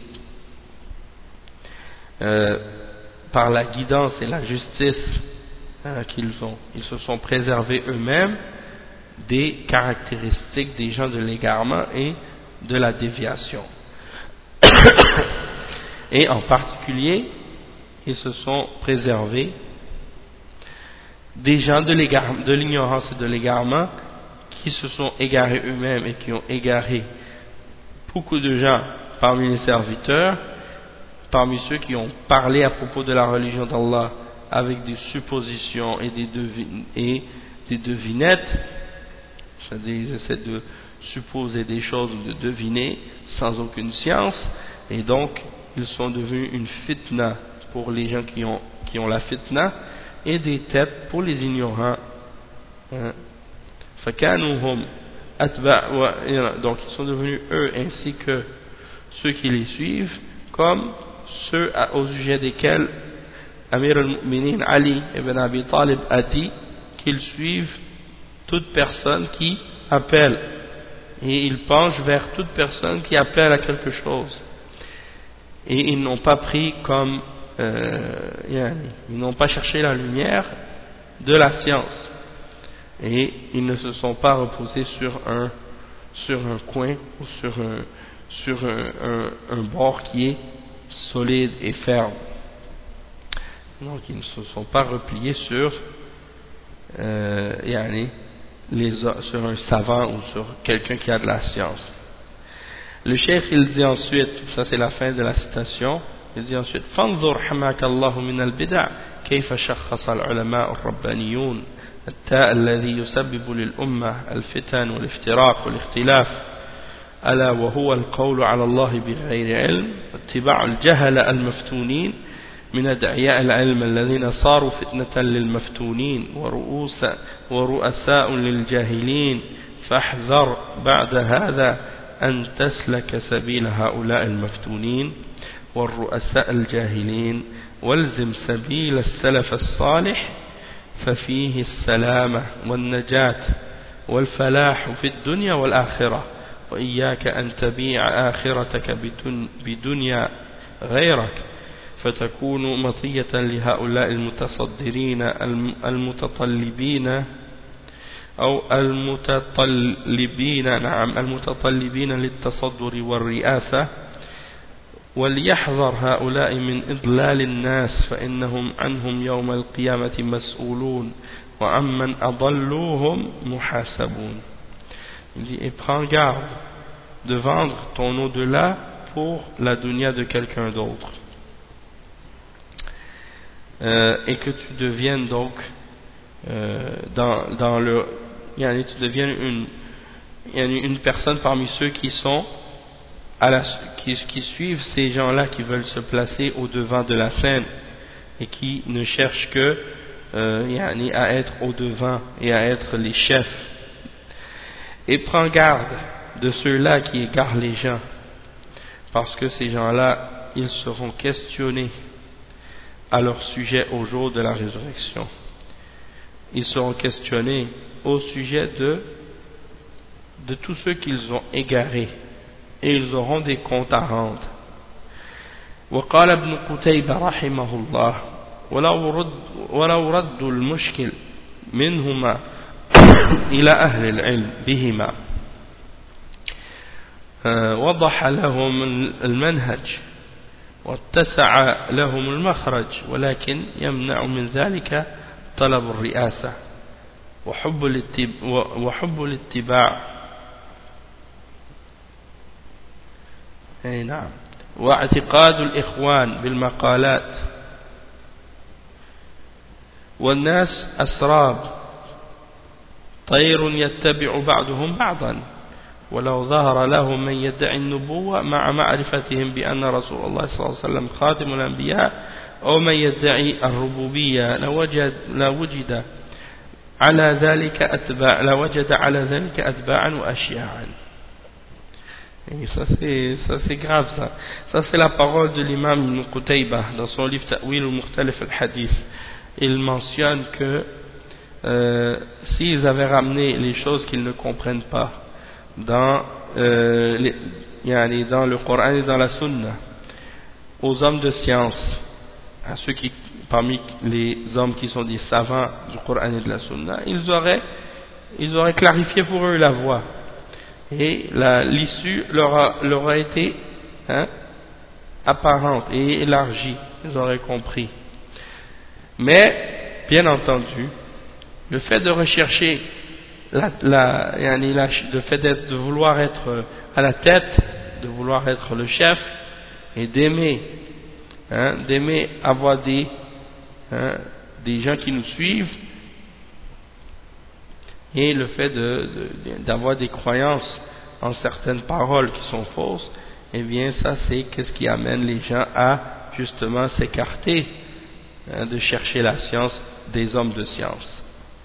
par la guidance et la justice qu'ils ont. Ils se sont préservés eux-mêmes des caractéristiques des gens de l'égarement et de la déviation. Et en particulier, ils se sont préservés des gens de l'ignorance et de l'égarement qui se sont égarés eux-mêmes et qui ont égaré beaucoup de gens parmi les serviteurs, parmi ceux qui ont parlé à propos de la religion d'Allah avec des suppositions et des devinettes, c'est-à-dire ils essaient de supposer des choses ou de deviner sans aucune science, et donc ils sont devenus une fitna pour les gens qui ont la fitna, et des têtes pour les ignorants. Donc ils sont devenus, eux ainsi que ceux qui les suivent, comme ceux au sujet desquels Amir al-Mu'minin Ali ibn Abi Talib a dit qu'ils suivent toute personne qui appelle, et ils penchent vers toute personne qui appelle à quelque chose, et ils n'ont pas pris comme ils n'ont pas cherché la lumière de la science, et ils ne se sont pas reposés sur un coin ou sur un bord qui est solide et ferme. Donc ils ne se sont pas repliés sur sur un savant ou sur quelqu'un qui a de la science. Le cheikh il dit ensuite, ça c'est la fin de la citation, il dit ensuite: فانظر حماك الله من البدع كيف شخص العلماء الربانيون التاء الذي يسبب للأمة الفتن والافتراق والاختلاف، ألا وهو القول على الله بغير علم، اتباع الجهل المفتونين من أدعياء العلم الذين صاروا فتنة للمفتونين ورؤساء للجاهلين، فاحذر بعد هذا أن تسلك سبيل هؤلاء المفتونين والرؤساء الجاهلين، والزم سبيل السلف الصالح ففيه السلامة والنجاة والفلاح في الدنيا والآخرة، وإياك أن تبيع آخرتك بدنيا غيرك فتكون مطية لهؤلاء المتصدرين المتطلبين المتطلبين للتصدر والرئاسة، وليحذر هؤلاء من إضلال الناس فإنهم عنهم يوم القيامة مسؤولون وعمن أضلوهم محاسبون. Il dit: et prends garde de vendre ton au-delà pour la dunya de quelqu'un d'autre, et que tu deviennes donc tu deviennes une personne parmi ceux qui sont qui suivent ces gens-là qui veulent se placer au devant de la scène et qui ne cherchent que yani à être au devant et à être les chefs. Et prends garde de ceux-là qui égarent les gens, parce que ces gens-là, ils seront questionnés à leur sujet au jour de la résurrection. Ils seront questionnés au sujet de tous ceux qu'ils ont égarés, et ils auront des comptes à rendre. وقال ابن قتيبة رحمه الله ولو رد المشكل منهما إلى أهل العلم بهما وضح لهم المنهج واتسع لهم المخرج ولكن يمنع من ذلك طلب الرئاسة وحب الاتباع أي نعم واعتقاد الإخوان بالمقالات والناس أسراب طير يتبع بعضهم بعضا ولو ظهر لهم من يدعي النبوة مع معرفتهم بأن رسول الله صلى الله عليه وسلم خاتم الأنبياء أو من يدعي الربوبية لوجد على ذلك أتباعا وأشياعا. Et ça c'est grave ça. Ça c'est la parole de l'imam Ibn Qutayba dans son livre Ta'wil al-Mukhtalif al-Hadith. Il mentionne que s'ils avaient ramené les choses qu'ils ne comprennent pas dans le Coran et dans la Sunna aux hommes de science, à ceux qui parmi les hommes qui sont des savants du Coran et de la Sunna, ils auraient clarifié pour eux la voie. Et l'issue leur aurait été apparente et élargie, ils auraient compris. Mais, bien entendu, le fait de rechercher, le fait de vouloir être à la tête, de vouloir être le chef, et d'aimer avoir des gens qui nous suivent, et le fait d'avoir des croyances en certaines paroles qui sont fausses, eh bien ça c'est qu'est-ce qui amène les gens à justement s'écarter de chercher la science des hommes de science.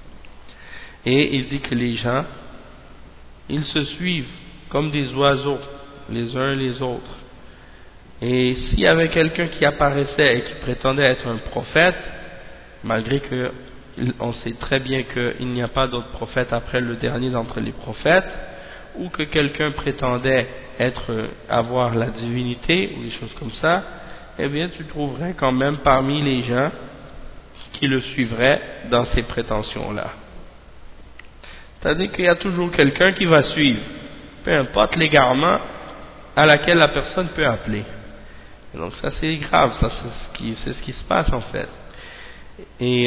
Et il dit que les gens, ils se suivent comme des oiseaux les uns les autres. Et s'il y avait quelqu'un qui apparaissait et qui prétendait être un prophète, malgré que on sait très bien qu'il n'y a pas d'autre prophète après le dernier d'entre les prophètes, ou que quelqu'un prétendait avoir la divinité ou des choses comme ça, eh bien tu trouverais quand même parmi les gens qui le suivraient dans ces prétentions-là. C'est-à-dire qu'il y a toujours quelqu'un qui va suivre, peu importe l'égarement à laquelle la personne peut appeler. Et donc ça c'est grave, ça c'est ce qui se passe en fait. Et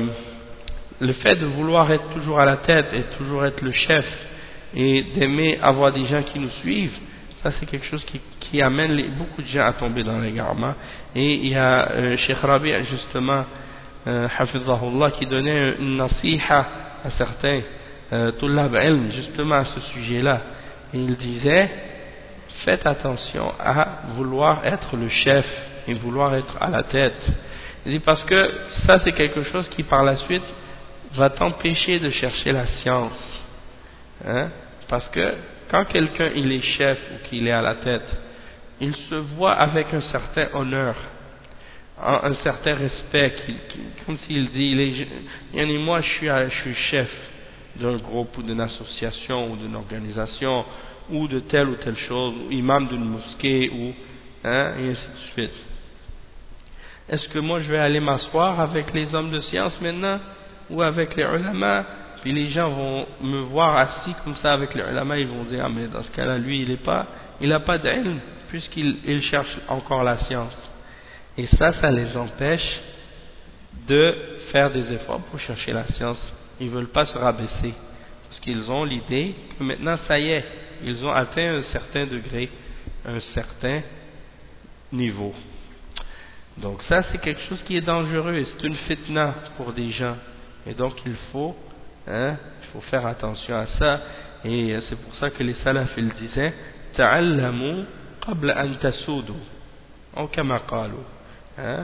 le fait de vouloir être toujours à la tête et toujours être le chef et d'aimer avoir des gens qui nous suivent, ça c'est quelque chose qui amène beaucoup de gens à tomber dans l'égarement. Et il y a Cheikh Rabi' justement Hafizahullah qui donnait une nasiha à certains Tullab ilm justement à ce sujet-là, et il disait faites attention à vouloir être le chef et vouloir être à la tête. Il dit parce que ça c'est quelque chose qui par la suite va t'empêcher de chercher la science, parce que quand quelqu'un il est chef ou qu'il est à la tête, il se voit avec un certain honneur, un certain respect, comme s'il dit moi je suis chef d'un groupe ou d'une association ou d'une organisation ou de telle ou telle chose, ou imam d'une mosquée ou et ainsi de suite. Est-ce que moi je vais aller m'asseoir avec les hommes de science maintenant ou avec les ulama, puis les gens vont me voir assis comme ça avec les ulama, ils vont dire mais dans ce cas-là lui il n'a pas d'ilm puisqu'il cherche encore la science. Et ça les empêche de faire des efforts pour chercher la science. Ils ne veulent pas se rabaisser parce qu'ils ont l'idée que maintenant ça y est, ils ont atteint un certain degré, un certain niveau. Donc ça c'est quelque chose qui est dangereux et c'est une fitna pour des gens, et donc il faut faire attention à ça. Et c'est pour ça que les salaf ils disaient ta'allamu qabla an tasudu ou kama qalu,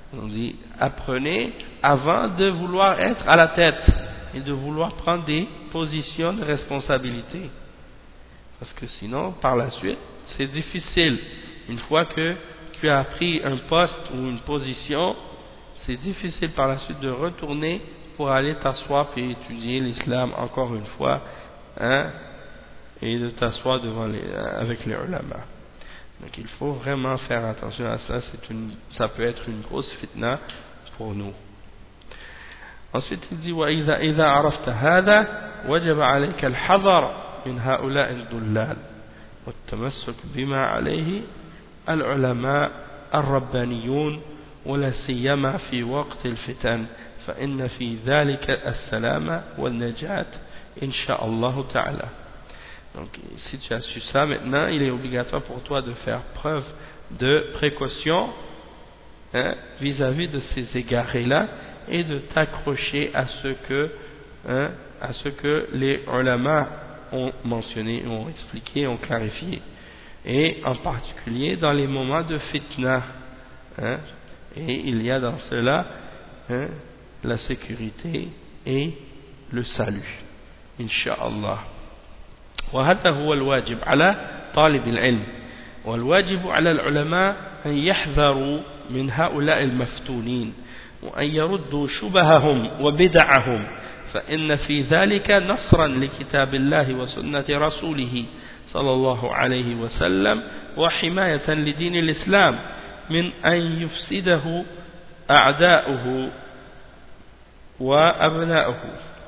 On dit apprenez avant de vouloir être à la tête et de vouloir prendre des positions de responsabilité. Parce que sinon, par la suite, c'est difficile. Une fois que tu as pris un poste ou une position, c'est difficile par la suite de retourner pour aller t'asseoir et étudier l'islam encore une fois, hein, et de t'asseoir avec les ulama. Donc il faut vraiment faire attention à ça, ça peut être une grosse fitna pour nous. Ensuite il dit وإذا عرفت هذا وجب عليك الحذر من هؤلاء الضلال والتمسك بما عليه العلماء الربانيون ولا سيما في وقت الفتن فإن في ذلك السلامة والنجاة إن شاء الله تعالى. Donc, si tu as su ça, maintenant, il est obligatoire pour toi de faire preuve de précaution, hein, vis-à-vis de ces égarés-là et de t'accrocher à ce que les ulama ont mentionné, ont expliqué, ont clarifié. Et en particulier dans les moments de fitna. Hein, et il y a dans cela, hein, la sécurité et le salut. Inch'Allah. وهذا هو الواجب على طالب العلم والواجب على العلماء أن يحذروا من هؤلاء المفتونين وأن يردوا شبههم وبدعهم فإن في ذلك نصرا لكتاب الله وسنة رسوله صلى الله عليه وسلم وحماية لدين الإسلام من أن يفسده أعداؤه وأبناؤه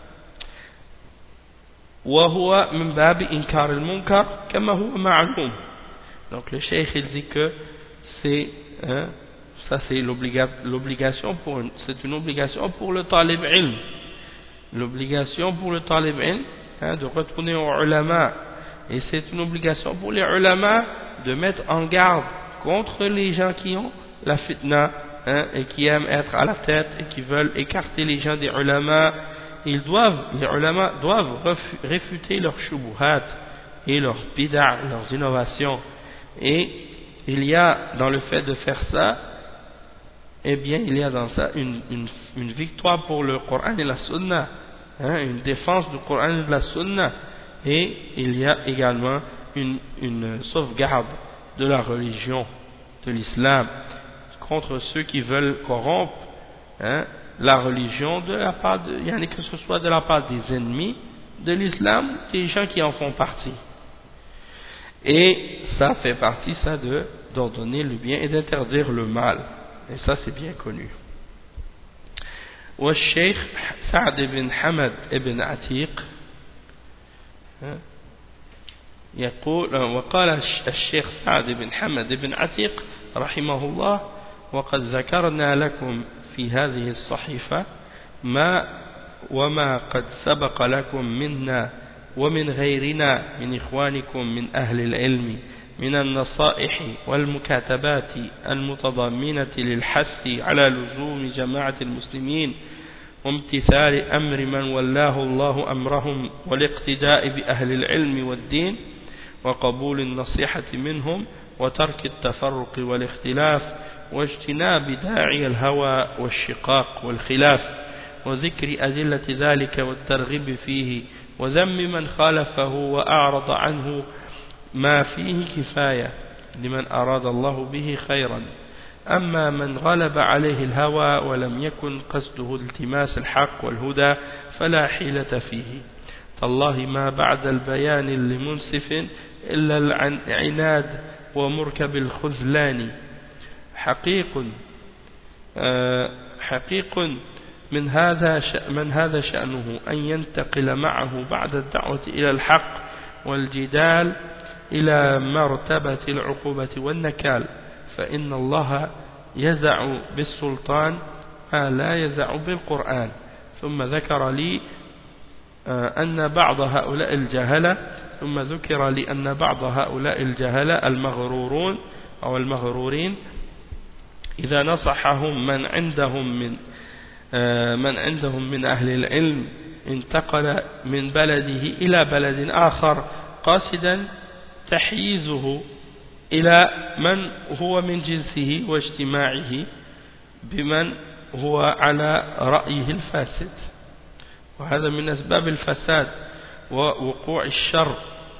وهو من باب إنكار المنكر كما هو معلوم. Donc le cheikh il dit que c'est ça c'est l'obligation c'est une obligation pour le talib ilm, l'obligation pour le talib ilm, hein, de retourner aux ulama, et c'est une obligation pour les ulama de mettre en garde contre les gens qui ont la fitna, hein, et qui aiment être à la tête et qui veulent écarter les gens des ulama. Les ulama doivent réfuter leurs shubuhat et leurs bid'a, leurs innovations. Et il y a dans le fait de faire ça, eh bien il y a dans ça une victoire pour le Coran et la Sunna, hein, une défense du Coran et de la Sunna, et il y a également une sauvegarde de la religion de l'islam contre ceux qui veulent corrompre, hein, la religion de la part que ce soit de la part des ennemis de l'islam, des gens qui en font partie. Et ça fait partie ça d'ordonner le bien et d'interdire le mal, et ça c'est bien connu. والشيخ سعد بن حمد بن عتيق يقول وقال الشيخ سعد بن حمد بن عتيق رحمه الله وقد ذكرنا لكم في هذه الصحيفة وما قد سبق لكم منا ومن غيرنا من إخوانكم من أهل العلم من النصائح والمكاتبات المتضمنة للحث على لزوم جماعة المسلمين وامتثال أمر من ولاه الله أمرهم والاقتداء بأهل العلم والدين وقبول النصيحة منهم وترك التفرق والاختلاف واجتناب داعي الهوى والشقاق والخلاف وذكر أدلة ذلك والترغيب فيه وذم من خالفه وأعرض عنه ما فيه كفاية لمن أراد الله به خيرا. أما من غلب عليه الهوى ولم يكن قصده التماس الحق والهدى فلا حيلة فيه. تالله ما بعد البيان لمنصف إلا العناد ومركب الخذلان. حقيق من هذا شأنه أن ينتقل معه بعد الدعوة إلى الحق والجدال إلى مرتبة العقوبة والنكال، فإن الله يزع بالسلطان ما لا يزع بالقرآن. ثم ذكر لي أن بعض هؤلاء الجهلة المغرورون أو المغرورين إذا نصحهم من عندهم من أهل العلم انتقل من بلده إلى بلد آخر قاصدا تحييزه إلى من هو من جنسه واجتماعه بمن هو على رأيه الفاسد وهذا من أسباب الفساد ووقوع الشر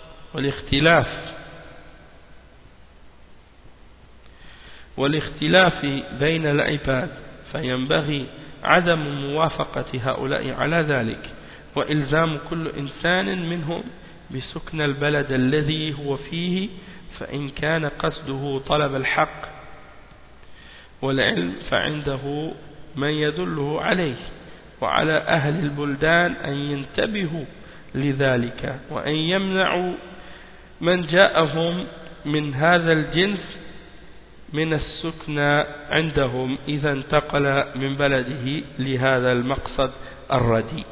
والاختلاف بين العباد فينبغي عدم موافقة هؤلاء على ذلك وإلزام كل إنسان منهم بسكن البلد الذي هو فيه فإن كان قصده طلب الحق والعلم فعنده من يدله عليه وعلى أهل البلدان أن ينتبهوا لذلك وأن يمنعوا من جاءهم من هذا الجنس من السكن عندهم إذا انتقل من بلده لهذا المقصد الردي.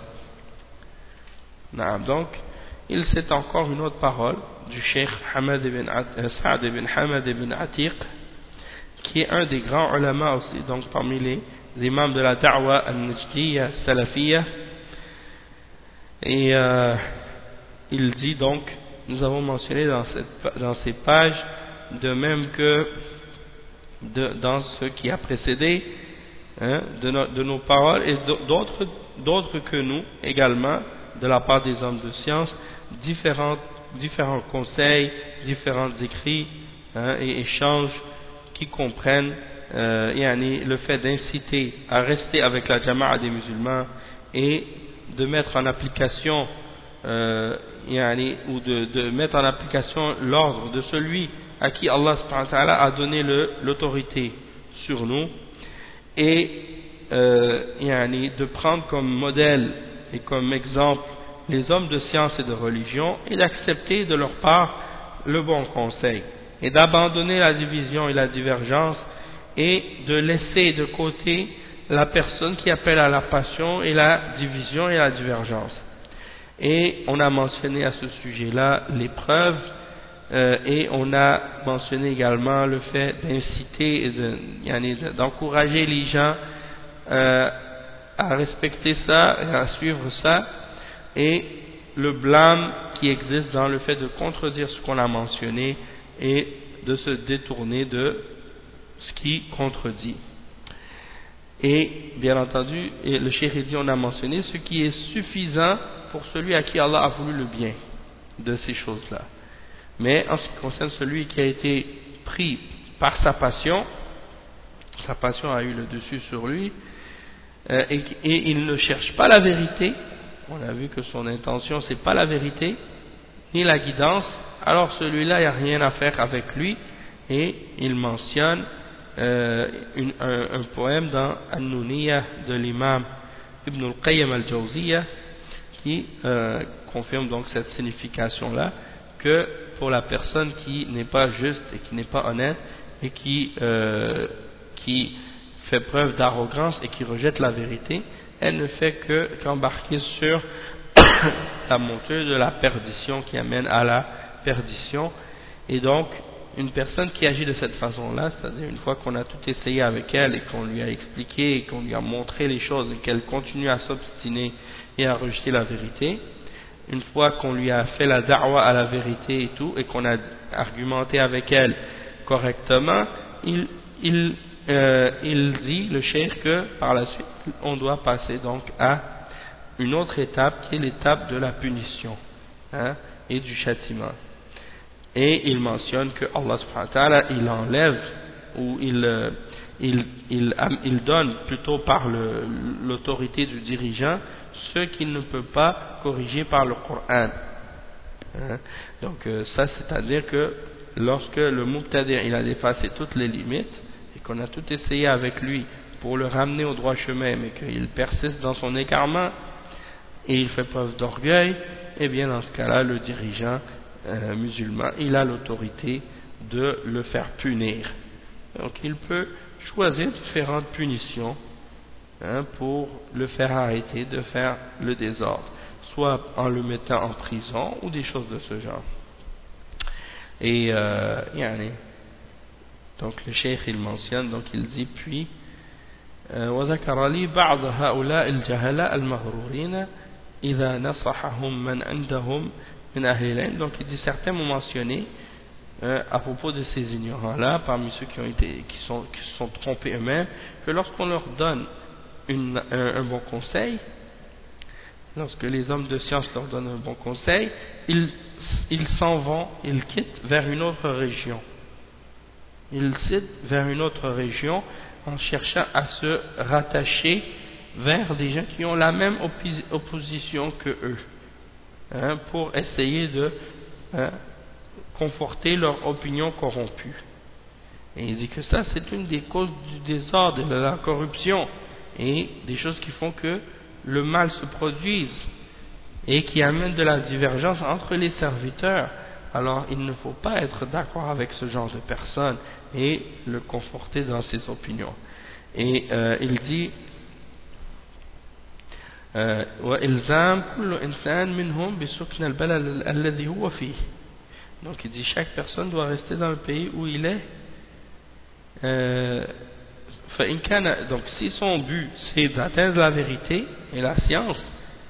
Donc, il cite encore une autre parole du Cheikh Sa'd ibn Hamad ibn Atiq, qui est un des grands ulama aussi, donc parmi les imams de la da'wa al-Najdiyya salafiyya. Et il dit donc, nous avons mentionné dans ces pages, de même que dans ce qui a précédé, de nos paroles et d'autres que nous également, de la part des hommes de science, différents conseils, différents écrits et échanges qui comprennent le fait d'inciter à rester avec la jama'a des musulmans et de mettre en application ou de mettre en application l'ordre de celui à qui Allah subhanahu wa ta'ala a donné l'autorité sur nous et de prendre comme modèle et comme exemple les hommes de science et de religion et d'accepter de leur part le bon conseil et d'abandonner la division et la divergence et de laisser de côté la personne qui appelle à la passion et la division et la divergence. Et on a mentionné à ce sujet-là les preuves et on a mentionné également le fait d'inciter et d'encourager les gens à respecter ça et à suivre ça et le blâme qui existe dans le fait de contredire ce qu'on a mentionné et de se détourner de ce qui contredit. Et bien entendu, et le cheikh dit, on a mentionné ce qui est suffisant pour celui à qui Allah a voulu le bien de ces choses-là. Mais en ce qui concerne celui qui a été pris par sa passion a eu le dessus sur lui, et il ne cherche pas la vérité, on a vu que son intention c'est pas la vérité, ni la guidance, alors celui-là il n'y a rien à faire avec lui, et il mentionne un poème dans An-Nuniyah de l'imam Ibn al-Qayyim al-Jawziyah qui confirme donc cette signification-là, que pour la personne qui n'est pas juste et qui n'est pas honnête et qui fait preuve d'arrogance et qui rejette la vérité, elle ne fait qu'embarquer sur la monture de la perdition qui amène à la perdition. Et donc une personne qui agit de cette façon-là, c'est-à-dire une fois qu'on a tout essayé avec elle et qu'on lui a expliqué et qu'on lui a montré les choses et qu'elle continue à s'obstiner et à rejeter la vérité, une fois qu'on lui a fait la da'wa à la vérité et tout, et qu'on a argumenté avec elle correctement, il dit, le cheikh, que par la suite on doit passer donc à une autre étape qui est l'étape de la punition et du châtiment. Et il mentionne que Allah subhanahu wa ta'ala il enlève ou il donne plutôt par l'autorité du dirigeant ce qu'il ne peut pas corriger par le Coran. Donc ça, c'est-à-dire que lorsque le muqtadir il a dépassé toutes les limites et qu'on a tout essayé avec lui pour le ramener au droit chemin, mais qu'il persiste dans son égarement et il fait preuve d'orgueil, et bien dans ce cas-là le dirigeant musulman il a l'autorité de le faire punir. Donc il peut choisir différentes punitions pour le faire arrêter de faire le désordre, soit en le mettant en prison ou des choses de ce genre. Et donc le cheikh il mentionne, donc il dit puis وذكر لي بعض هؤلاء الجهلاء المغرورين إذا نصحهم من عندهم من أهل العلم. Donc il dit, certains m'ont mentionné à propos de ces ignorants-là, parmi ceux qui se sont trompés eux-mêmes, que lorsqu'on leur donne un bon conseil, lorsque les hommes de science leur donnent un bon conseil, ils s'en vont, ils quittent vers une autre région. Ils quittent vers une autre région en cherchant à se rattacher vers des gens qui ont la même opposition que eux, pour essayer de conforter leur opinion corrompue. Et il dit que ça, c'est une des causes du désordre, de la corruption, et des choses qui font que le mal se produise, et qui amènent de la divergence entre les serviteurs. Alors, il ne faut pas être d'accord avec ce genre de personnes, et le conforter dans ses opinions. Et il dit وإلزام كل إنسان منهم بسكن البلد الذي هو فيه. Donc il dit chaque personne doit rester dans le pays où il est. Donc si son but c'est d'atteindre la vérité et la science,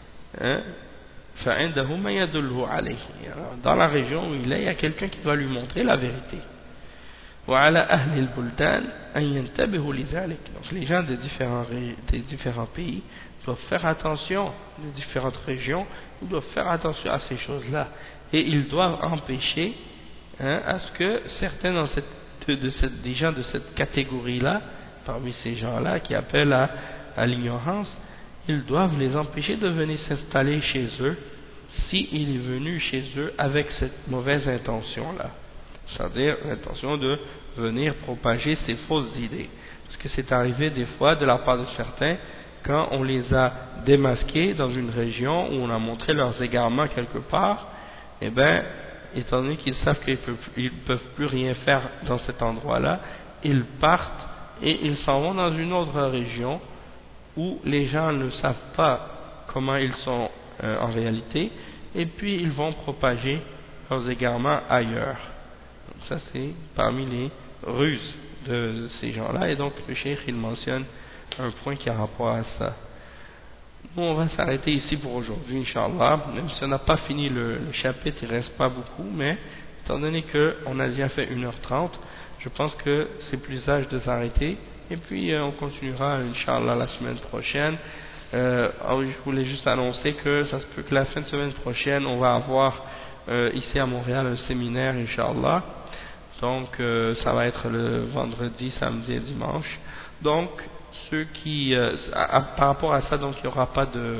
فعنده ما يدله عليه. Dans la région où il est, il y a quelqu'un qui va lui montrer la vérité. وعلى أهل البلدان أن ينتبهوا لذلك. Donc les gens des différents pays doivent faire attention, les différentes régions, ils doivent faire attention à ces choses-là, et ils doivent empêcher à ce que certains des gens de cette catégorie-là, parmi ces gens-là qui appellent à l'ignorance, ils doivent les empêcher de venir s'installer chez eux s'il est venu chez eux avec cette mauvaise intention-là, c'est-à-dire l'intention de venir propager ces fausses idées, parce que c'est arrivé des fois de la part de certains, quand on les a démasqués dans une région où on a montré leurs égarements quelque part, eh bien, étant donné qu'ils savent qu'ils ne peuvent plus rien faire dans cet endroit-là, ils partent et ils s'en vont dans une autre région où les gens ne savent pas comment ils sont en réalité, et puis ils vont propager leurs égarements ailleurs. Donc ça, c'est parmi les ruses de ces gens-là, et donc le cheikh il mentionne un point qui a rapport à ça. Bon, on va s'arrêter ici pour aujourd'hui, Inch'Allah. Même si on n'a pas fini le chapitre, il ne reste pas beaucoup, mais étant donné qu'on a déjà fait 1h30, je pense que c'est plus sage de s'arrêter. Et puis on continuera, Inch'Allah, la semaine prochaine. Je voulais juste annoncer que ça se peut que la fin de semaine prochaine, on va avoir ici à Montréal un séminaire, Inch'Allah. Donc ça va être le vendredi, samedi et dimanche. Donc ceux qui par rapport à ça, donc il n'y aura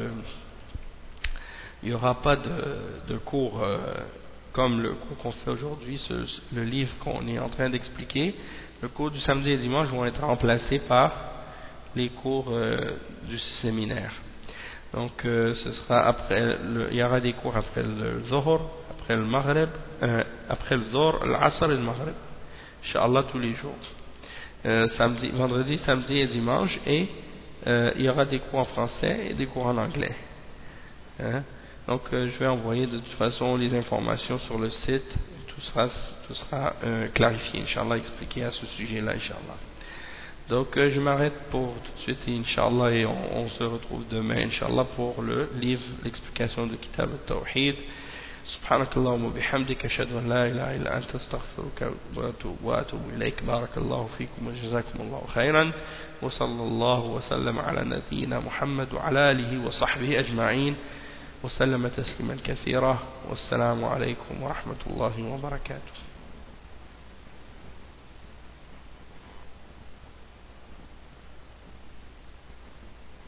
pas de cours comme le cours qu'on fait aujourd'hui, le livre qu'on est en train d'expliquer. Le cours du samedi et dimanche vont être remplacés par les cours du séminaire. Donc ce sera il y aura des cours après le Zohor, après le Maghrib, après le Zohor, l'Asr et le Maghrib, Inch'Allah, tous les jours. Vendredi, samedi et dimanche, et il y aura des cours en français et des cours en anglais. Donc je vais envoyer de toute façon les informations sur le site, tout sera clarifié, Inch'Allah, expliqué à ce sujet-là, Inch'Allah. Donc je m'arrête pour tout de suite, Inch'Allah, et on se retrouve demain, Inch'Allah, pour le livre, l'explication de Kitab al-Tawhid. سبحانك اللهم وبحمدك أشهد أن لا إله إلا أنت أستغفرك وأتوب إليك. بارك الله فيكم وجزاكم الله خيرا، وصلى الله وسلم على نبينا محمد وعلى آله وصحبه أجمعين وسلم تسليما كثيرا، والسلام عليكم ورحمة الله وبركاته.